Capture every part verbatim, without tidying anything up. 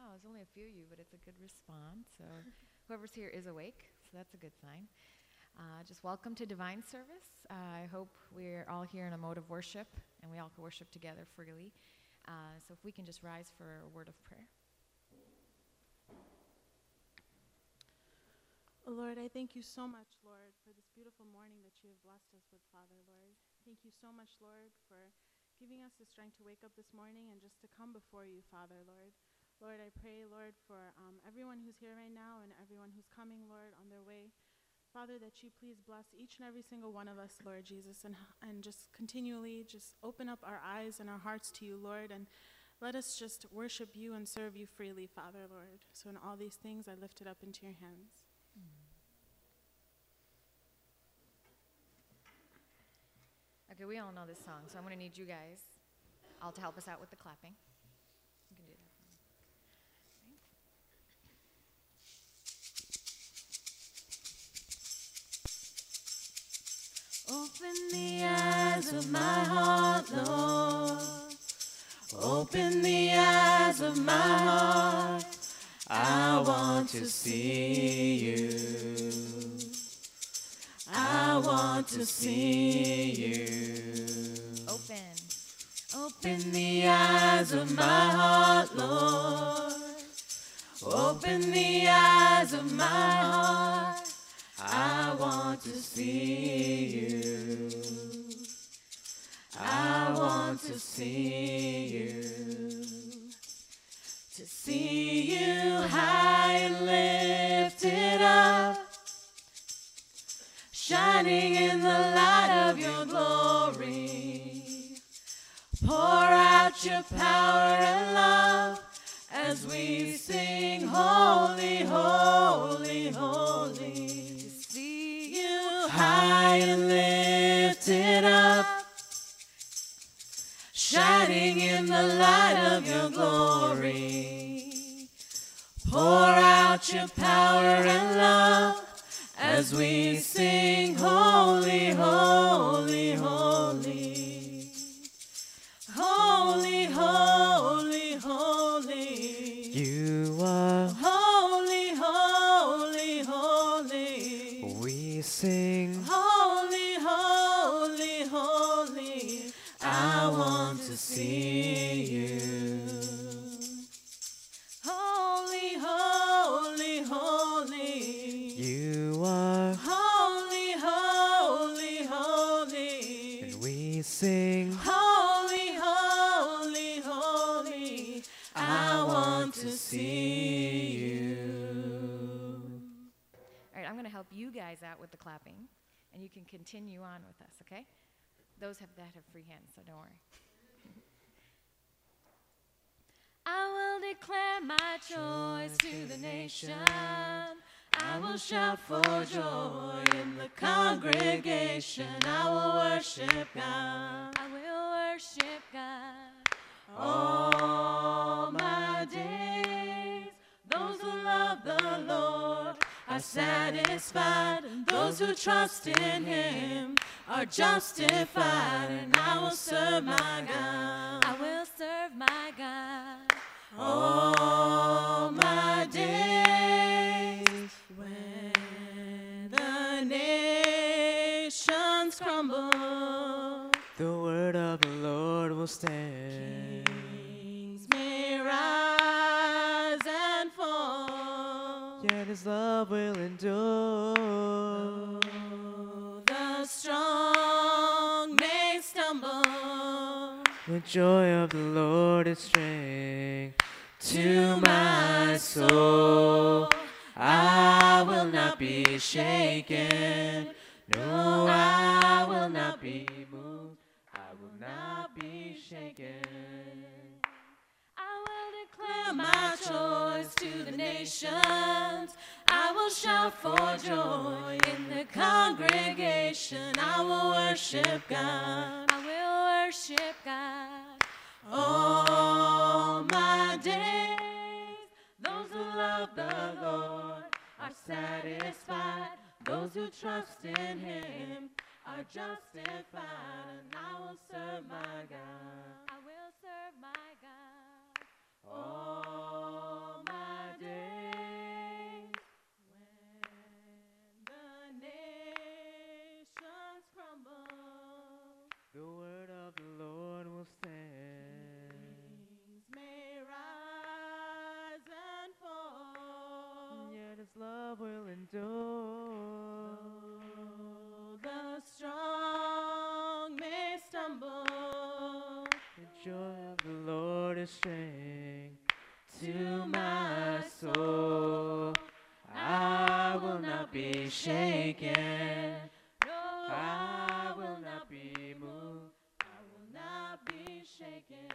there's only a few of you, but it's a good response. So whoever's here is awake, so that's a good sign. Uh, just welcome to Divine Service. Uh, I hope we're all here in a mode of worship, and we all can worship together freely. Uh, so if we can just rise for a word of prayer. Oh, Lord, I thank you so much, Lord, for this beautiful morning that you have blessed us with, Father, Lord. Thank you so much, Lord, for giving us the strength to wake up this morning and just to come before you, Father, Lord. Lord, I pray, Lord, for um, everyone who's here right now and everyone who's coming, Lord, on their way. Father, that you please bless each and every single one of us, Lord Jesus, and, and just continually just open up our eyes and our hearts to you, Lord, and let us just worship you and serve you freely, Father, Lord. So in all these things, I lift it up into your hands. Okay, we all know this song, so I'm going to need you guys all to help us out with the clapping. You can do that. Open the eyes of my heart, Lord. Open the eyes of my heart. I want to see you. I want to see you. Open. Open the eyes of my heart, Lord. Open the eyes of my heart. I want to see you. I want to see you. To see you high and lifted up, shining in the light of your glory. Pour out your power and love as we sing, holy, holy, holy. To see you high and lifted up, shining in the light of your glory. Pour out your power and love as we sing, holy, holy, holy. Holy, holy, holy. You are holy, holy, holy. We sing holy, holy, holy. I want to see you. Holy, holy, holy. You are holy, holy, holy. And we sing holy, holy, holy. I want to see you. All right, I'm going to help you guys out with the clapping, and you can continue on with us, okay? Those have that have free hands, so don't worry. I will declare my choice to the nation. I will shout for joy in the congregation. I will worship God. I will worship God. All my days, those who love the Lord are satisfied, and those who trust in Him are justified. And I will serve my God. I will serve my God. All my days, when the nations crumble, the word of the Lord will stand. kings may rise and fall, Yet His love will endure. though the strong may stumble, The joy of the Lord is strength to my soul. I will not be shaken. No, I will not be moved. I will not be shaken. I will declare my choice to the nations. I will shout for joy in the congregation. I will worship God. I will worship God. All my days, those who love the Lord are satisfied. Those who trust in Him are justified. And I will serve my God. I will serve my God. All is strength to my soul. I will not be shaken. No, I will not be moved. I will not be shaken.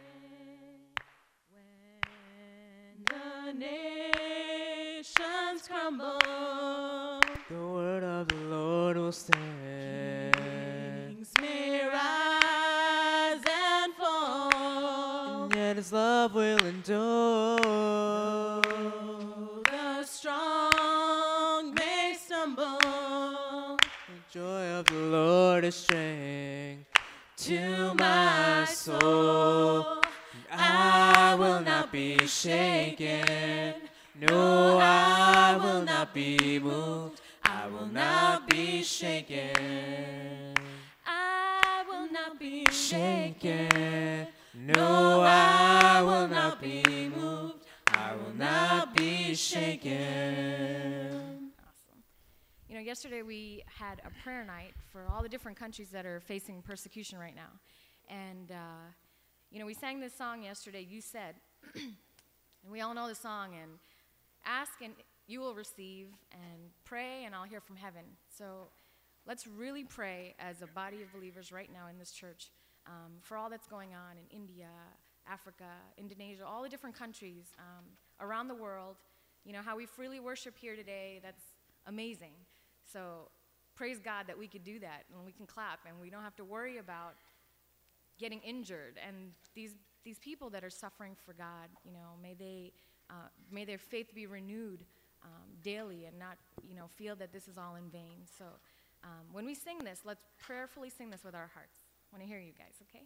When the nations crumble, The word of the Lord will stand. kings may rise and fall. And yet his love will endure. The strong may stumble. The joy of the Lord is strength to my soul. I will not be shaken. No, I will not be moved. I will not be shaken. I will not be Shaken. No, I will not be moved. I will not be shaken. Awesome. You know, yesterday we had a prayer night for all the different countries that are facing persecution right now. And, uh, you know, we sang this song yesterday, You Said, and we all know the song, and ask and you will receive, and pray and I'll hear from heaven. So let's really pray as a body of believers right now in this church um, for all that's going on in India, Africa, Indonesia, all the different countries um, around the world. You know, how we freely worship here today, that's amazing. So praise God that we could do that, and we can clap, and we don't have to worry about getting injured. And these these people that are suffering for God, you know, may they uh, may their faith be renewed um, daily, and not, you know, feel that this is all in vain. So um, when we sing this, let's prayerfully sing this with our hearts. I want to hear you guys, okay?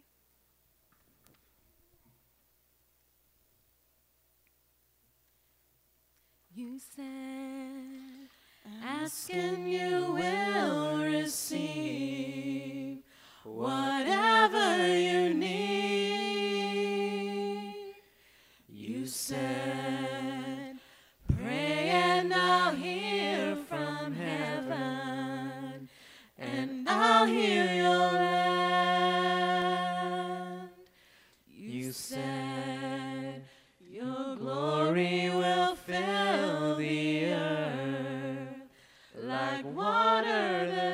You said, ask and you will receive whatever you need. You said, pray and I'll hear from heaven, and I'll hear your land. You said, your glory will fill the earth like water the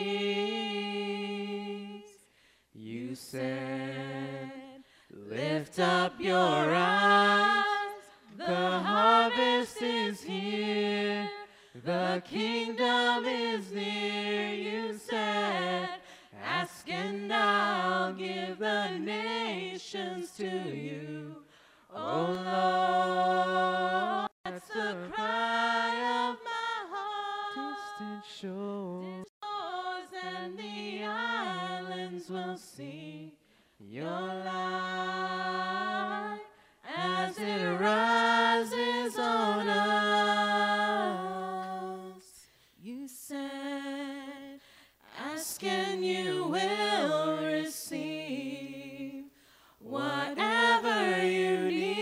seas. You said, lift up your eyes, the harvest is here, the kingdom is near. You said, ask and I'll give the nations to you. Oh Lord, that's the cry of my heart. Distant shore, Shores and the islands will see your light as it rises on us. You said, ask and you will receive whatever you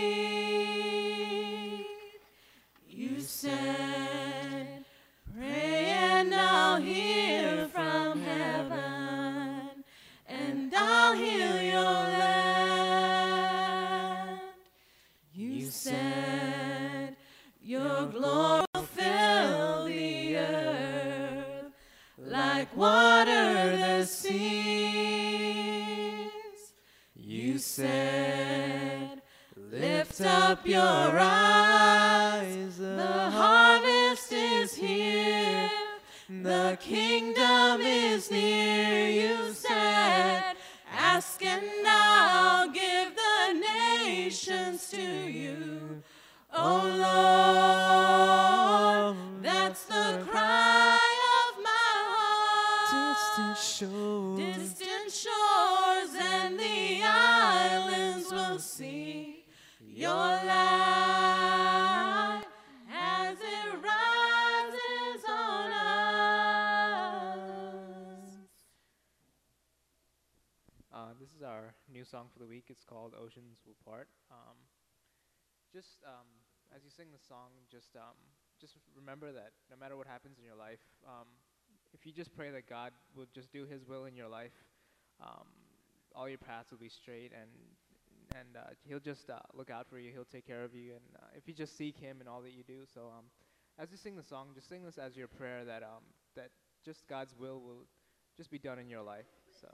need. You said, pray and I'll hear from heaven, and I'll heal your land. You said, your glory will fill the earth like water the seas. You said, lift up your eyes, the harvest is here, the kingdom is near. You said, ask and I'll give the nations to you. Oh Lord, that's the cry of my Distant heart. shore, Distant shores and the islands will see your light as it rises on us. Uh, this is our new song for the week. It's called Oceans Will Part. Um, just um, as you sing the song, just um, just remember that no matter what happens in your life, um, if you just pray that God will just do His will in your life, um, all your paths will be straight, and and uh, He'll just uh, look out for you. He'll take care of you, and uh, if you just seek Him in all that you do. So um, as you sing the song, just sing this as your prayer that um, that just God's will will just be done in your life. So.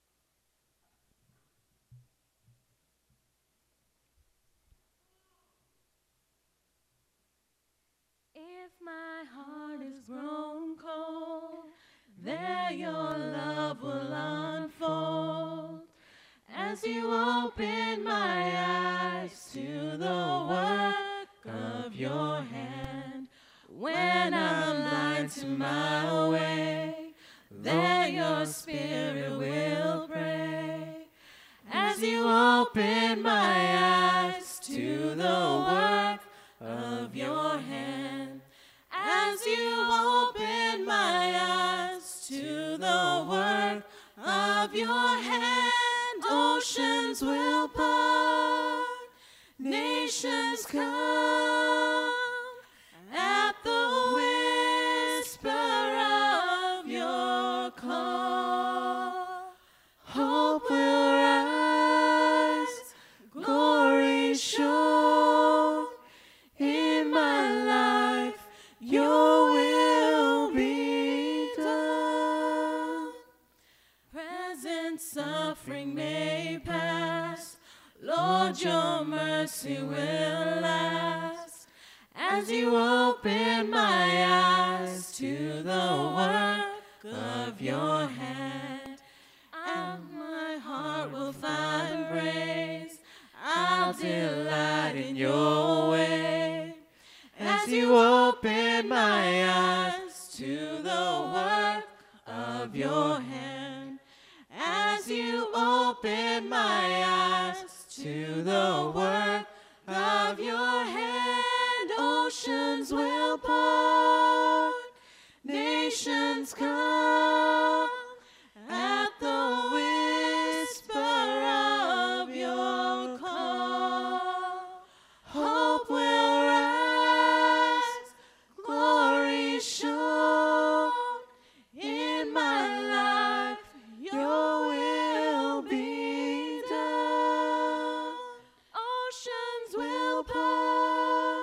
If my heart is grown cold, there your love will unfold. As you open my eyes to the work of your hand, when I'm blind to my way, there your spirit will pray. As you open my eyes to the work of your hand, as you open my eyes to the work of your hand, oceans will part, nations come at the whisper of your call. Hope will rise, glory show. In my life, your will be done. Present suffering may pass, Lord, your mercy will last. As you open my eyes to the work of your hand, and my heart will find praise. I'll delight in your way. As you open my eyes to the work of your hand, as you open my eyes to the work of your hand, oceans will part, nations come at the whisper of your call. Hope will rise, glory show. In my life, your will be done. Oceans will part,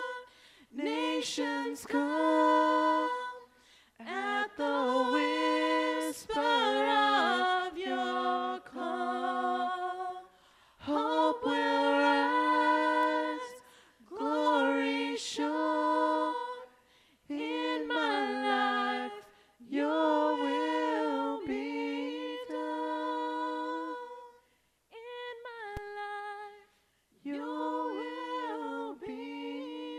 nations come at the whisper of your call. Hope will rise, glory show. In my life, your will be done. In my life, your will be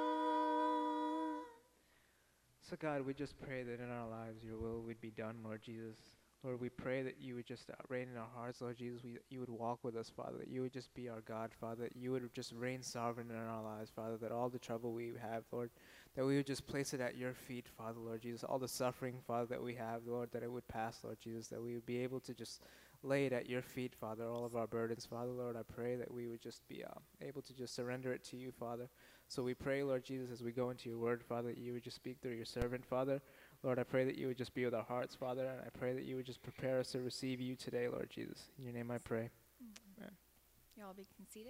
done. So God, we just pray that in our lives your will would be done, Lord Jesus. Lord, we pray that you would just uh, reign in our hearts, Lord Jesus. We, you would walk with us, Father, that you would just be our God, Father, that you would just reign sovereign in our lives, Father, that all the trouble we have, Lord, that we would just place it at your feet, Father, Lord Jesus. All the suffering, Father, that we have, Lord, that it would pass, Lord Jesus, that we would be able to just lay it at your feet, Father, all of our burdens, Father, Lord. I pray that we would just be uh, able to just surrender it to you, Father. So we pray, Lord Jesus, as we go into your word, Father, that you would just speak through your servant, Father. Lord, I pray that you would just be with our hearts, Father, and I pray that you would just prepare us to receive you today, Lord Jesus. In your name I pray. Amen. You all be conceited.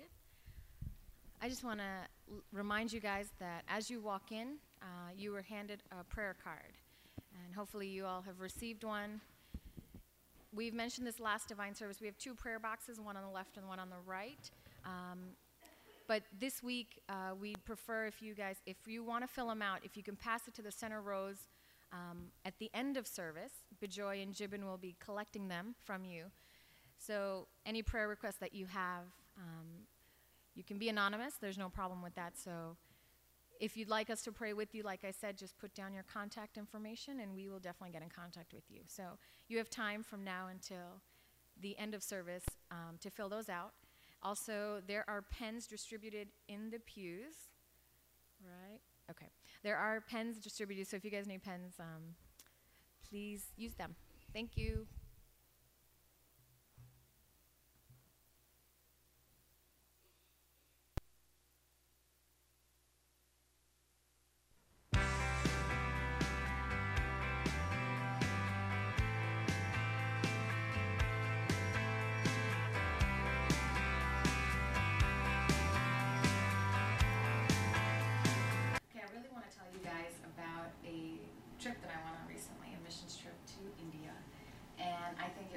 I just want to l- remind you guys that as you walk in, uh, you were handed a prayer card. And hopefully you all have received one. We've mentioned this last divine service. We have two prayer boxes, one on the left and one on the right. Um, but this week, uh, we'd prefer if you guys, if you want to fill them out, if you can pass it to the center rows um, at the end of service. Bejoy and Jibin will be collecting them from you. So any prayer requests that you have, um, you can be anonymous. There's no problem with that. So if you'd like us to pray with you, like I said, just put down your contact information and we will definitely get in contact with you. So you have time from now until the end of service um, to fill those out. Also, there are pens distributed in the pews, right? Okay. There are pens distributed, so if you guys need pens, um, please use them. Thank you.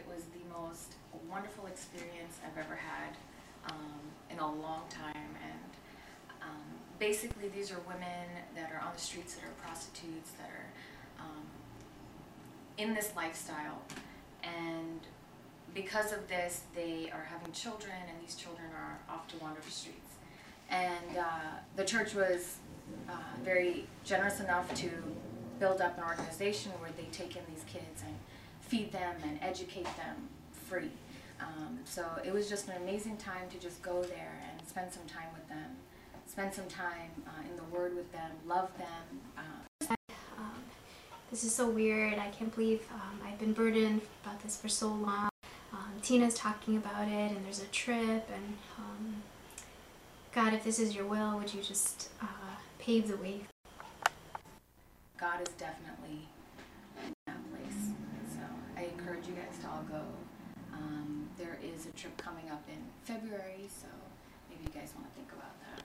was the most wonderful experience I've ever had um, in a long time. And um, basically, these are women that are on the streets, that are prostitutes, that are um, in this lifestyle. And because of this, they are having children, and these children are off to wander the streets. And uh, the church was uh, very generous enough to build up an organization where they take in these kids and feed them and educate them free. Um, so it was just an amazing time to just go there and spend some time with them, spend some time uh, in the Word with them, love them. Uh, Um, this is so weird. I can't believe um, I've been burdened about this for so long. Um, Tina's talking about it, and there's a trip, and um, God, if this is your will, would you just uh, pave the way? God is definitely in that place. So I encourage you guys to all go. Um, there is a trip coming up in February, so maybe you guys want to think about that.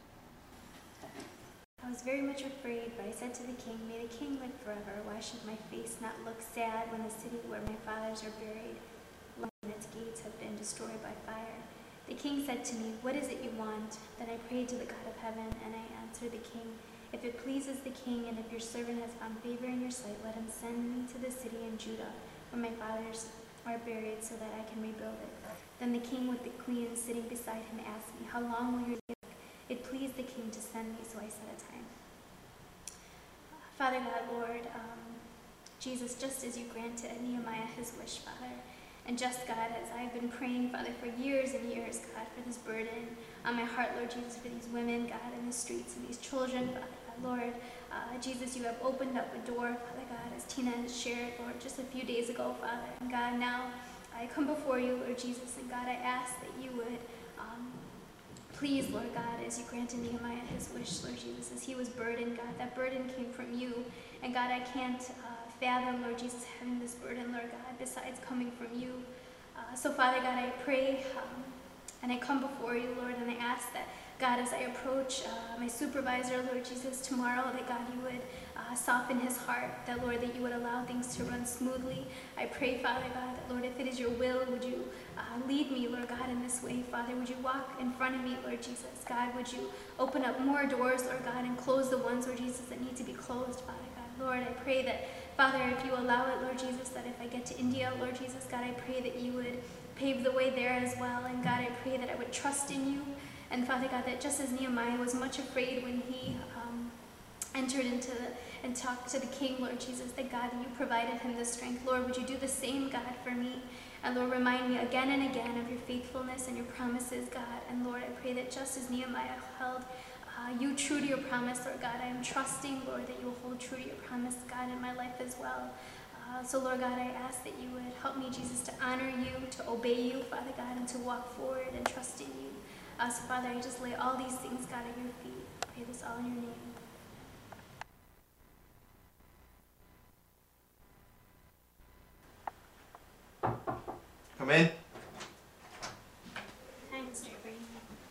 I was very much afraid, but I said to the king, "May the king live forever. Why should my face not look sad when the city where my fathers are buried and its gates have been destroyed by fire?" The king said to me, "What is it you want?" Then I prayed to the God of heaven, and I answered the king, "If it pleases the king, and if your servant has found favor in your sight, let him send me to the city in Judah where my fathers are buried, so that I can rebuild it." Then the king with the queen sitting beside him asked me, "How long will your life?" It pleased the king to send me, so I set a time. Father God, Lord, um, Jesus, just as you granted Nehemiah his wish, Father, and just, God, as I've been praying, Father, for years and years, God, for this burden on my heart, Lord Jesus, for these women, God, in the streets, and these children, Father God, Lord, uh, Jesus, you have opened up a door, Father God, as Tina has shared, Lord, just a few days ago, Father, and God, now I come before you, Lord Jesus, and God, I ask that you would um, please, Lord God, as you granted Nehemiah his wish, Lord Jesus, as he was burdened, God, that burden came from you. And God, I can't uh, fathom, Lord Jesus, having this burden, Lord God, besides coming from you. Uh, so, Father God, I pray um, and I come before you, Lord, and I ask that, God, as I approach uh, my supervisor, Lord Jesus, tomorrow, that, God, you would uh, soften his heart, that, Lord, that you would allow things to run smoothly. I pray, Father God, that, Lord, if it is your will, would you uh, lead me, Lord God, in this way, Father? Would you walk in front of me, Lord Jesus? God, would you open up more doors, Lord God, and close the ones, Lord Jesus, that need to be closed, Father God? Lord, I pray that, Father, if you allow it, Lord Jesus, that if I get to India, Lord Jesus, God, I pray that you would pave the way there as well. And God, I pray that I would trust in you. And Father God, that just as Nehemiah was much afraid when he um, entered into the, and talked to the king, Lord Jesus, that God, that you provided him the strength. Lord, would you do the same, God, for me? And Lord, remind me again and again of your faithfulness and your promises, God. And Lord, I pray that just as Nehemiah held uh, you true to your promise, Lord God, I am trusting, Lord, that you will hold true to your promise, God, in my life as well. Uh, so, Lord God, I ask that you would help me, Jesus, to honor you, to obey you, Father God, and to walk forward and trust in you. Uh, so, Father, I just lay all these things, God, at your feet. I pray this all in your name. Come in. Hi, Mister Brady.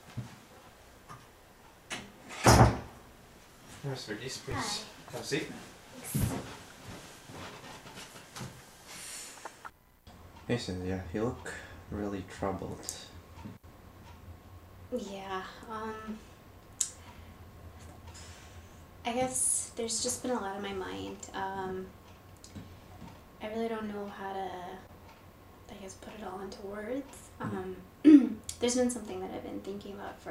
Mister Verghese, please have a seat. Hey Cynthia, you look really troubled. Yeah, um, I guess there's just been a lot on my mind. Um, I really don't know how to, I guess, put it all into words. Um, there's been something that I've been thinking about for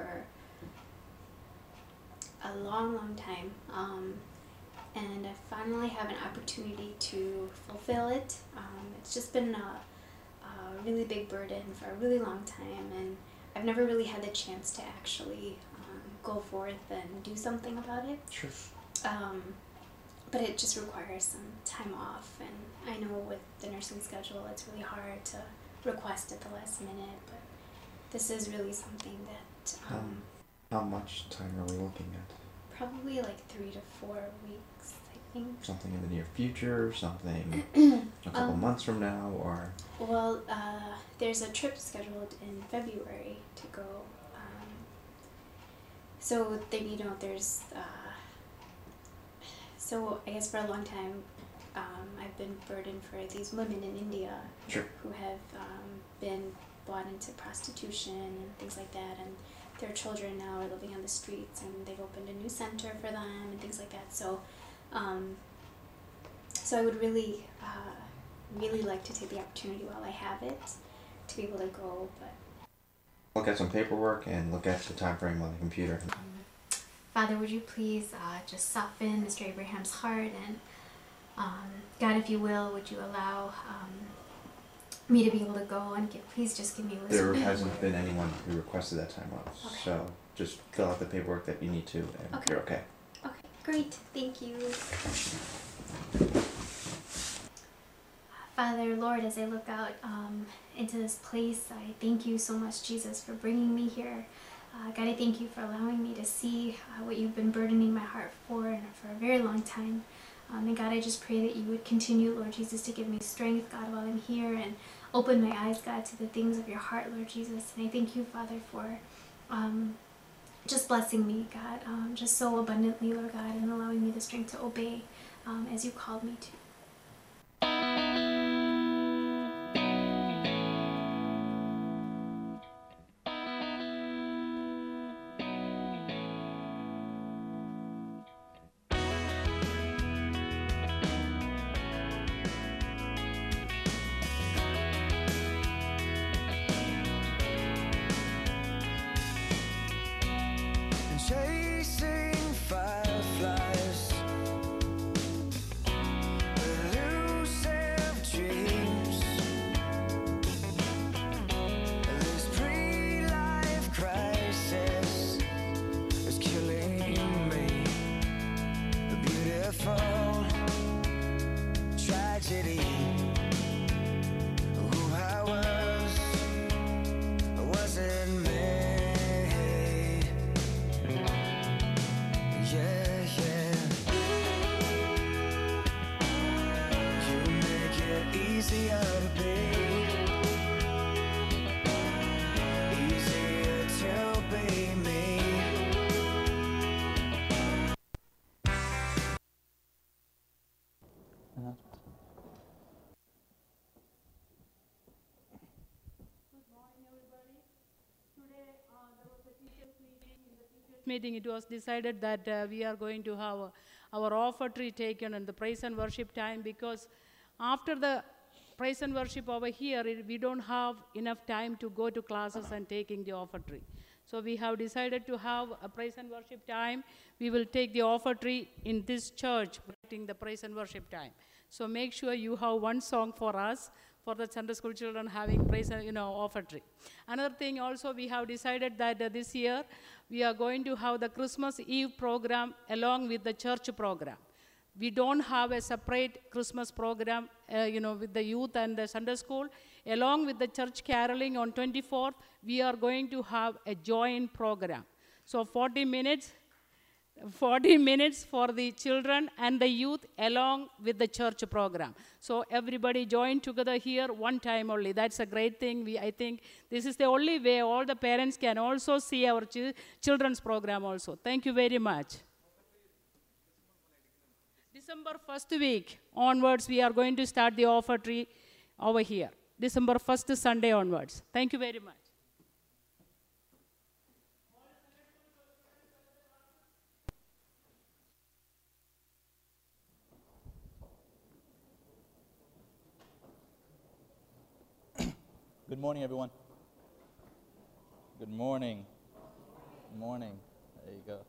a long, long time. Um, and I finally have an opportunity to fulfill it. Um, it's just been a, a really big burden for a really long time, and I've never really had the chance to actually um, go forth and do something about it. Sure. Um, but it just requires some time off, and I know with the nursing schedule it's really hard to request at the last minute, but this is really something that um, Um, how much time are we looking at? probably like three to four weeks, I think. Something in the near future, something a couple Um, months from now, or Well, uh, there's a trip scheduled in February to go. Um, so they, you know, there's. Uh, so I guess for a long time, um, I've been burdened for these women in India Sure. who have um, been bought into prostitution and things like that, and their children now are living on the streets, and they've opened a new center for them and things like that. So, um, so I would really, uh, really like to take the opportunity while I have it to be able to go. But Look at some paperwork and look at the time frame on the computer. Father, would you please uh, just soften Mister Abraham's heart, and um, God, if you will, would you allow um, me to be able to go and give, please just give me There wisdom. hasn't been anyone who requested that time off, Okay. so just fill out the paperwork that you need to, and Okay. you're okay. Okay, great, thank you. Father, Lord, as I look out um, into this place, I thank you so much, Jesus, for bringing me here. Uh, God, I thank you for allowing me to see uh, what you've been burdening my heart for and for a very long time. Um, and God, I just pray that you would continue, Lord Jesus, to give me strength, God, while I'm here, and open my eyes, God, to the things of your heart, Lord Jesus. And I thank you, Father, for um, just blessing me, God, um, just so abundantly, Lord God, and allowing me the strength to obey um, as you called me to. Chasing fireflies, elusive dreams. This pre-life crisis is killing me. A beautiful tragedy. Who I was wasn't me. Yeah, yeah. You make it easier to be, easier to be me. Meeting, it was decided that uh, we are going to have uh, our offertory taken in the praise and worship time, because after the praise and worship over here, it, we don't have enough time to go to classes and taking the offertory. So we have decided to have a praise and worship time. We will take the offertory in this church during the praise and worship time. So make sure you have one song for us, for the Sunday school children having praise and, you know, offertory. Another thing also, we have decided that uh, this year we are going to have the Christmas Eve program along with the church program. We don't have a separate Christmas program, uh, you know, with the youth and the Sunday school. Along with the church caroling on twenty-fourth, we are going to have a joint program. So forty minutes, forty minutes for the children and the youth along with the church program. So everybody join together here one time only. That's a great thing. We, I think this is the only way all the parents can also see our ch children's program also. Thank you very much. December first week onwards, we are going to start the offertory over here. December first Sunday onwards. Thank you very much. Good morning, everyone. Good morning. Good morning. There you go.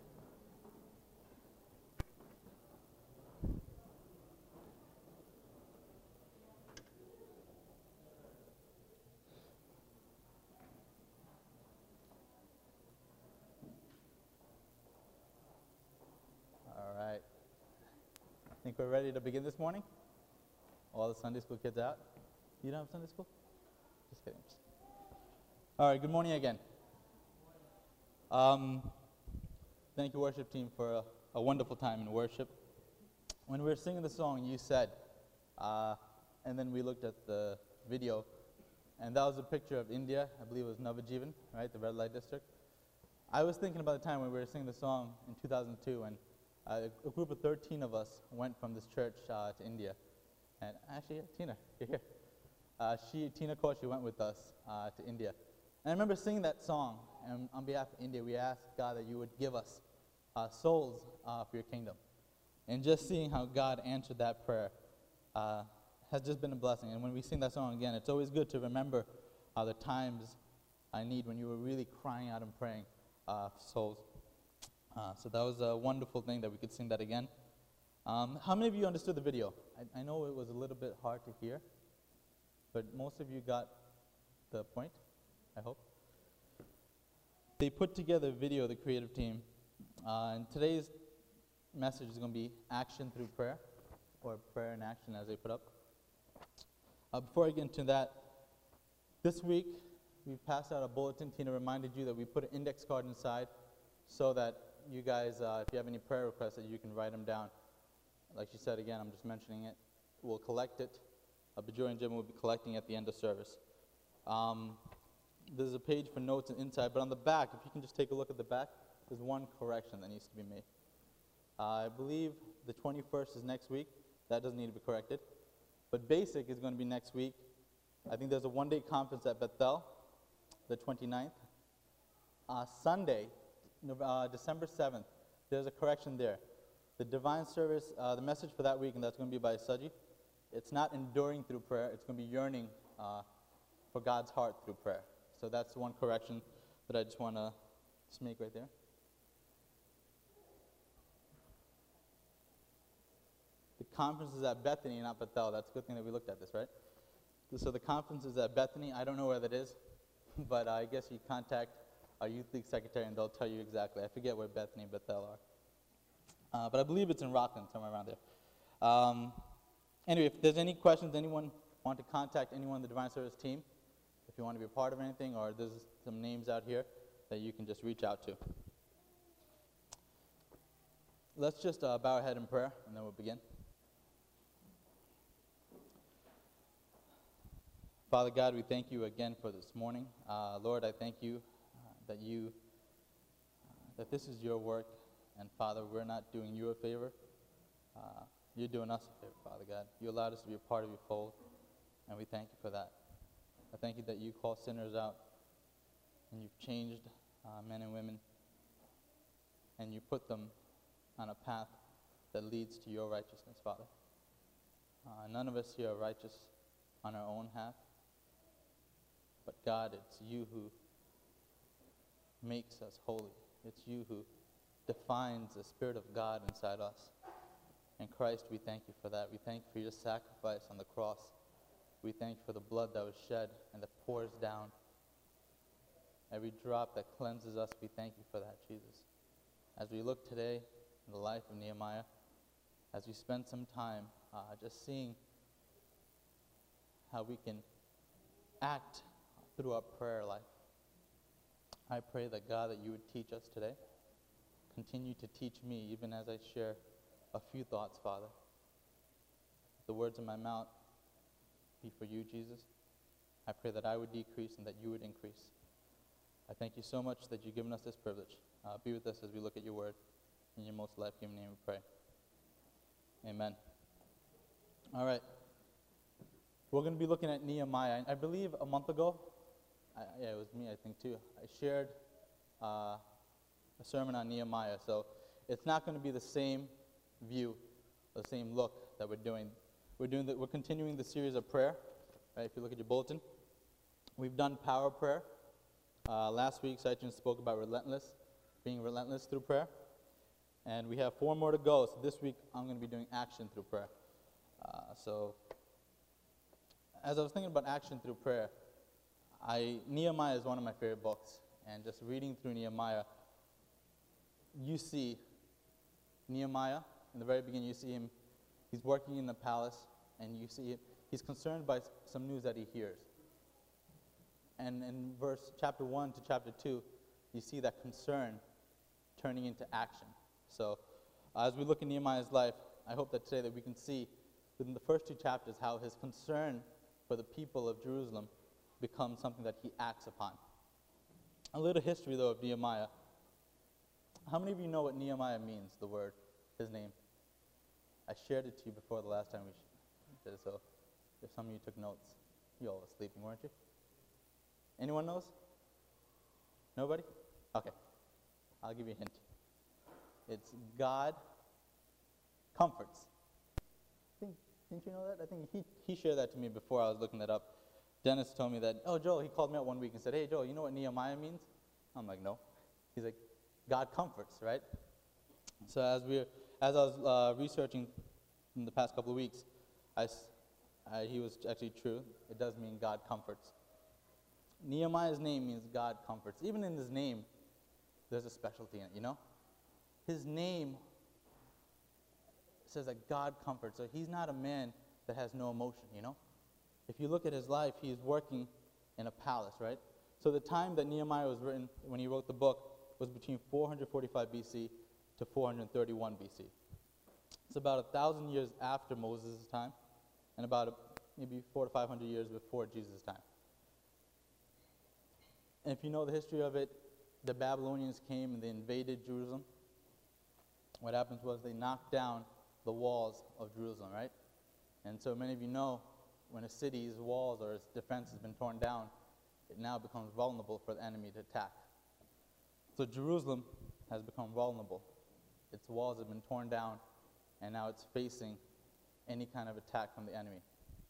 All right. I think we're ready to begin this morning. All the Sunday school kids out. You don't have Sunday school? Just kidding. All right, good morning again. Um, thank you, worship team, for a, a wonderful time in worship. When we were singing the song, you said, uh, and then we looked at the video, and that was a picture of India. I believe it was Navajivan, right, the red light district. I was thinking about the time when we were singing the song in two thousand two, and Uh, a group of thirteen of us went from this church uh, to India. And actually, yeah, Tina, you're here. Uh, she, Tina Koshi went with us uh, to India. And I remember singing that song, and on behalf of India, we asked God that you would give us uh, souls uh, for your kingdom. And just seeing how God answered that prayer uh, has just been a blessing. And when we sing that song again, it's always good to remember uh, the times I need when you were really crying out and praying uh, for souls. Uh, so that was a wonderful thing that we could sing that again. Um, how many of you understood the video? I, I know it was a little bit hard to hear, but most of you got the point, I hope. They put together a video, the creative team, uh, and today's message is going to be action through prayer, or prayer in action as they put up. Uh, before I get into that, this week we passed out a bulletin. Tina reminded you that we put an index card inside so that you guys, uh, if you have any prayer requests, that you can write them down. Like she said again, I'm just mentioning it. We'll collect it. Uh, Bajori and Jim will be collecting at the end of service. Um, there's a page for notes inside, but on the back, if you can just take a look at the back, there's one correction that needs to be made. Uh, I believe the twenty-first is next week. That doesn't need to be corrected. But basic is going to be next week. I think there's a one-day conference at Bethel, the twenty-ninth. Uh, Sunday, uh, December seventh, there's a correction there. The divine service, uh, the message for that week, and that's going to be by Saji, it's not enduring through prayer. It's going to be yearning uh, for God's heart through prayer. So that's one correction that I just want to just make right there. The conference is at Bethany, not Bethel. That's a good thing that we looked at this, right? So the conference is at Bethany. I don't know where that is, but uh, I guess you contact our youth league secretary and they'll tell you exactly. I forget where Bethany and Bethel are. Uh, but I believe it's in Rockland, somewhere around there. Um, anyway, if there's any questions, anyone want to contact anyone on the Divine Service team, if you want to be a part of anything, or there's some names out here that you can just reach out to. Let's just uh, bow our head in prayer, and then we'll begin. Father God, we thank you again for this morning. Uh, Lord, I thank you uh, that you, uh, that this is your work. And Father, we're not doing you a favor. Uh, you're doing us a favor, Father God. You allowed us to be a part of your fold, and we thank you for that. I thank you that you call sinners out, and you've changed uh, men and women, and you put them on a path that leads to your righteousness, Father. Uh, none of us here are righteous on our own half, but God, it's you who makes us holy. It's you who defines the Spirit of God inside us. And Christ, we thank you for that. We thank you for your sacrifice on the cross. We thank you for the blood that was shed and that pours down. Every drop that cleanses us, we thank you for that, Jesus. As we look today in the life of Nehemiah, as we spend some time uh, just seeing how we can act through our prayer life, I pray that, God, that you would teach us today. Continue to teach me even as I share a few thoughts, Father. The words of my mouth be for you, Jesus. I pray that I would decrease and that you would increase. I thank you so much that you've given us this privilege. Uh, be with us as we look at your word. In your most life-giving name we pray. Amen. All right. We're going to be looking at Nehemiah. I believe a month ago, I, yeah, it was me, I think, too. I shared uh, a sermon on Nehemiah. So it's not going to be the same view, the same look that we're doing. We're doing the, we're continuing the series of prayer. Right, if you look at your bulletin, we've done power prayer. Uh, last week, Sachin spoke about relentless, being relentless through prayer. And we have four more to go. So this week, I'm going to be doing action through prayer. Uh, so as I was thinking about action through prayer, I Nehemiah is one of my favorite books. And just reading through Nehemiah, you see Nehemiah, in the very beginning, you see him, he's working in the palace, and you see him, he's concerned by some news that he hears. And in verse chapter one to chapter two, you see that concern turning into action. So uh, as we look at Nehemiah's life, I hope that today that we can see within the first two chapters how his concern for the people of Jerusalem becomes something that he acts upon. A little history, though, of Nehemiah. How many of you know what Nehemiah means, the word his name. I shared it to you before the last time we sh- did it, so if some of you took notes, you all were sleeping, weren't you? Anyone knows? Nobody? Okay. I'll give you a hint. It's God comforts. Think, didn't you know that? I think he, he shared that to me before I was looking that up. Dennis told me that, oh, Joel, he called me out one week and said, hey, Joel, you know what Nehemiah means? I'm like, no. He's like, God comforts, right? So as we as I was uh, researching in the past couple of weeks, I, s- I, he was actually true. It does mean God comforts. Nehemiah's name means God comforts. Even in his name, there's a specialty in it, you know? His name says that God comforts. So he's not a man that has no emotion, you know? If you look at his life, he's working in a palace, right? So the time that Nehemiah was written, when he wrote the book, was between four hundred forty-five B C to four hundred thirty-one B C. It's about a thousand years after Moses' time, and about a, maybe four to five hundred years before Jesus' time. And if you know the history of it, the Babylonians came and they invaded Jerusalem. What happened was they knocked down the walls of Jerusalem, right? And so many of you know, when a city's walls or its defense has been torn down, it now becomes vulnerable for the enemy to attack. So Jerusalem has become vulnerable. Its walls have been torn down, and now it's facing any kind of attack from the enemy.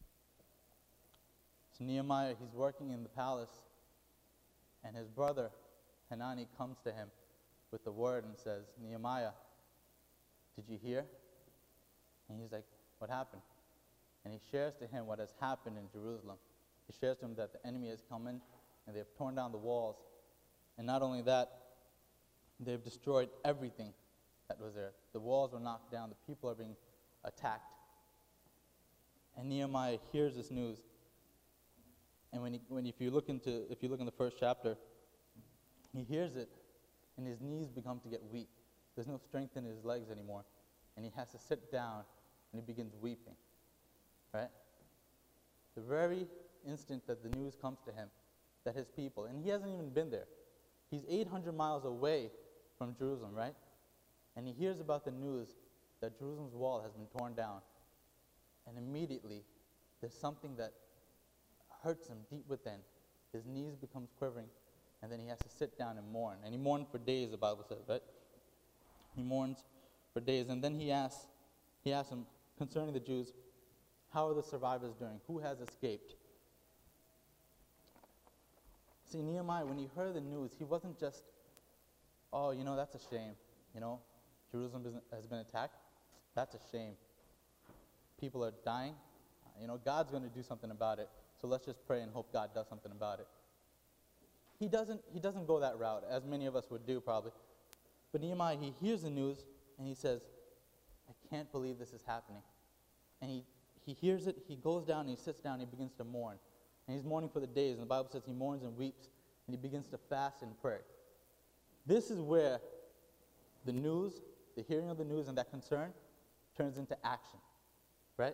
So Nehemiah, he's working in the palace, and his brother Hanani comes to him with the word and says, Nehemiah, did you hear? And he's like, what happened? And he shares to him what has happened in Jerusalem. He shares to him that the enemy has come in, and they've torn down the walls. And not only that, they've destroyed everything that was there. The walls were knocked down. The people are being attacked. And Nehemiah hears this news. And when, he, when if you look into if you look in the first chapter, he hears it, and his knees become to get weak. There's no strength in his legs anymore, and he has to sit down, and he begins weeping. Right? The very instant that the news comes to him, that his people, and he hasn't even been there. He's eight hundred miles away from Jerusalem, right? And he hears about the news that Jerusalem's wall has been torn down. And immediately, there's something that hurts him deep within. His knees becomes quivering, and then he has to sit down and mourn. And he mourned for days, the Bible says, right? He mourns for days. And then he asks, he asks him, concerning the Jews, how are the survivors doing? Who has escaped? See, Nehemiah, when he heard the news, he wasn't just, oh, you know, that's a shame. You know, Jerusalem has been attacked. That's a shame. People are dying. You know, God's going to do something about it. So let's just pray and hope God does something about it. He doesn't, he doesn't go that route, as many of us would do probably. But Nehemiah, he hears the news, and he says, I can't believe this is happening. And he, he hears it, he goes down, and he sits down, and he begins to mourn. And he's mourning for the days, and the Bible says he mourns and weeps, and he begins to fast and pray. This is where the news, the hearing of the news and that concern turns into action, right?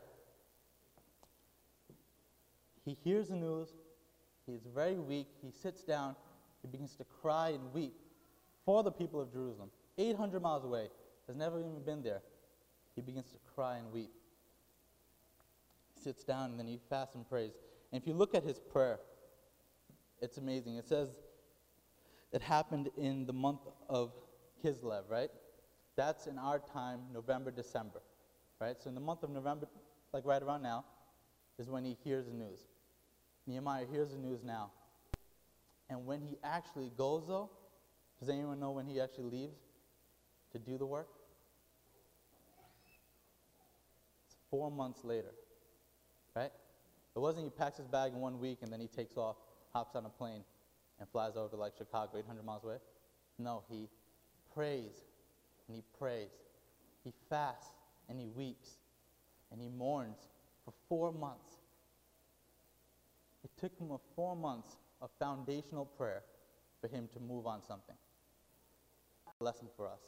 He hears the news, he is very weak, he sits down, he begins to cry and weep for the people of Jerusalem, eight hundred miles away, has never even been there. He begins to cry and weep. He sits down, and then he fasts and prays. And if you look at his prayer, it's amazing. It says it happened in the month of Kislev, right? That's in our time, November, December, right? So in the month of November, like right around now, is when he hears the news. Nehemiah hears the news now. And when he actually goes, though, does anyone know when he actually leaves to do the work? It's four months later, right? It wasn't he packs his bag in one week and then he takes off, hops on a plane, and flies over to like Chicago, eight hundred miles away. No, he prays and he prays. He fasts and he weeps and he mourns for four months. It took him a four months of foundational prayer for him to move on something. A lesson for us.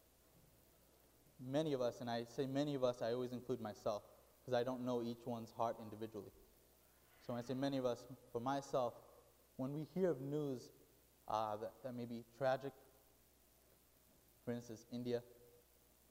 Many of us, and I say many of us, I always include myself, because I don't know each one's heart individually. So when I say many of us, for myself, when we hear of news uh, that, that may be tragic, for instance, India,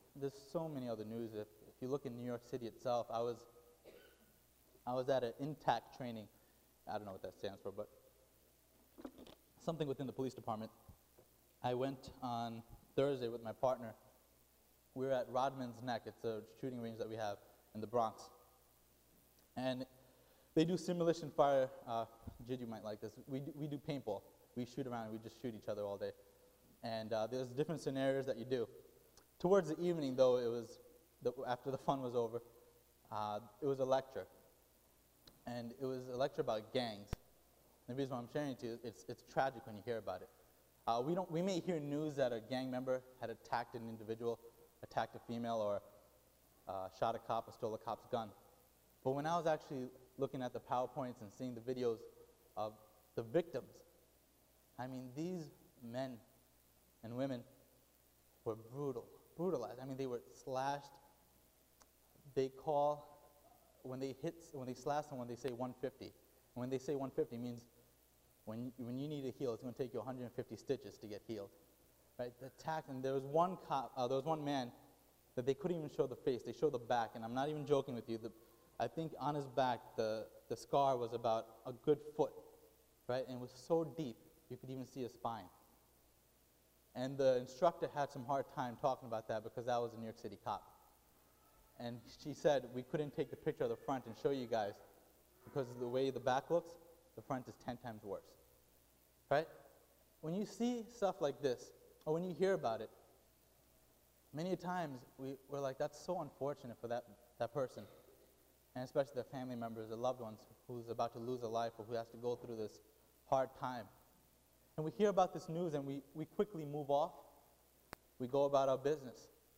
there's so many other news. If, if you look in New York City itself, I was, I was at an intact training. I don't know what that stands for, but something within the police department. I went on Thursday with my partner. We were at Rodman's Neck. It's a shooting range that we have in the Bronx. And they do simulation fire. Uh, Jid, you might like this. We do, we do paintball. We shoot around and we just shoot each other all day. And uh, there's different scenarios that you do. Towards the evening, though, it was the, after the fun was over, uh, it was a lecture. And it was a lecture about gangs. The reason why I'm sharing it to you, it's, it's tragic when you hear about it. Uh, we, don't, we may hear news that a gang member had attacked an individual, attacked a female, or uh, shot a cop or stole a cop's gun. But when I was actually looking at the PowerPoints and seeing the videos of the victims, I mean, these men and women were brutal, brutalized. I mean, they were slashed. They call, when they hit, when they slash someone, they say one fifty. And when they say one fifty, it means when you, when you need to heal, it's going to take you one hundred fifty stitches to get healed. Right? The attack, and there was one cop, uh, there was one man that they couldn't even show the face. They showed the back, and I'm not even joking with you. The, I think on his back, the, the scar was about a good foot, right? And it was so deep, you could even see his spine. And the instructor had some hard time talking about that because that was a New York City cop. And she said, we couldn't take the picture of the front and show you guys because of the way the back looks, the front is ten times worse, right? When you see stuff like this, or when you hear about it, many times we, we're like, that's so unfortunate for that, that person, and especially their family members, their loved ones, who's about to lose a life or who has to go through this hard time. And we hear about this news and we, we quickly move off. We go about our business.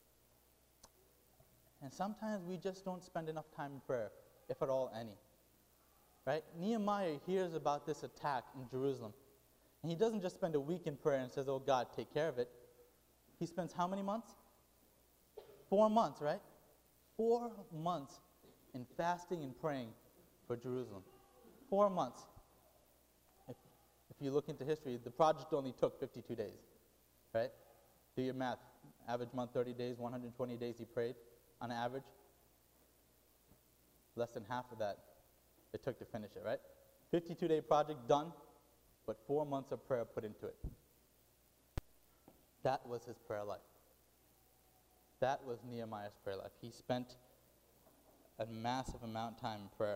And sometimes we just don't spend enough time in prayer, if at all any. Right? Nehemiah hears about this attack in Jerusalem. And he doesn't just spend a week in prayer and says, oh God, take care of it. He spends how many months? Four months, right? Four months in fasting and praying for Jerusalem. Four months. If, if you look into history, the project only took fifty-two days, right? Do your math. Average month, thirty days, one hundred twenty days he prayed on average. Less than half of that it took to finish it, right? fifty-two day project done, but four months of prayer put into it. That was his prayer life. That was Nehemiah's prayer life. He spent a massive amount of time in prayer.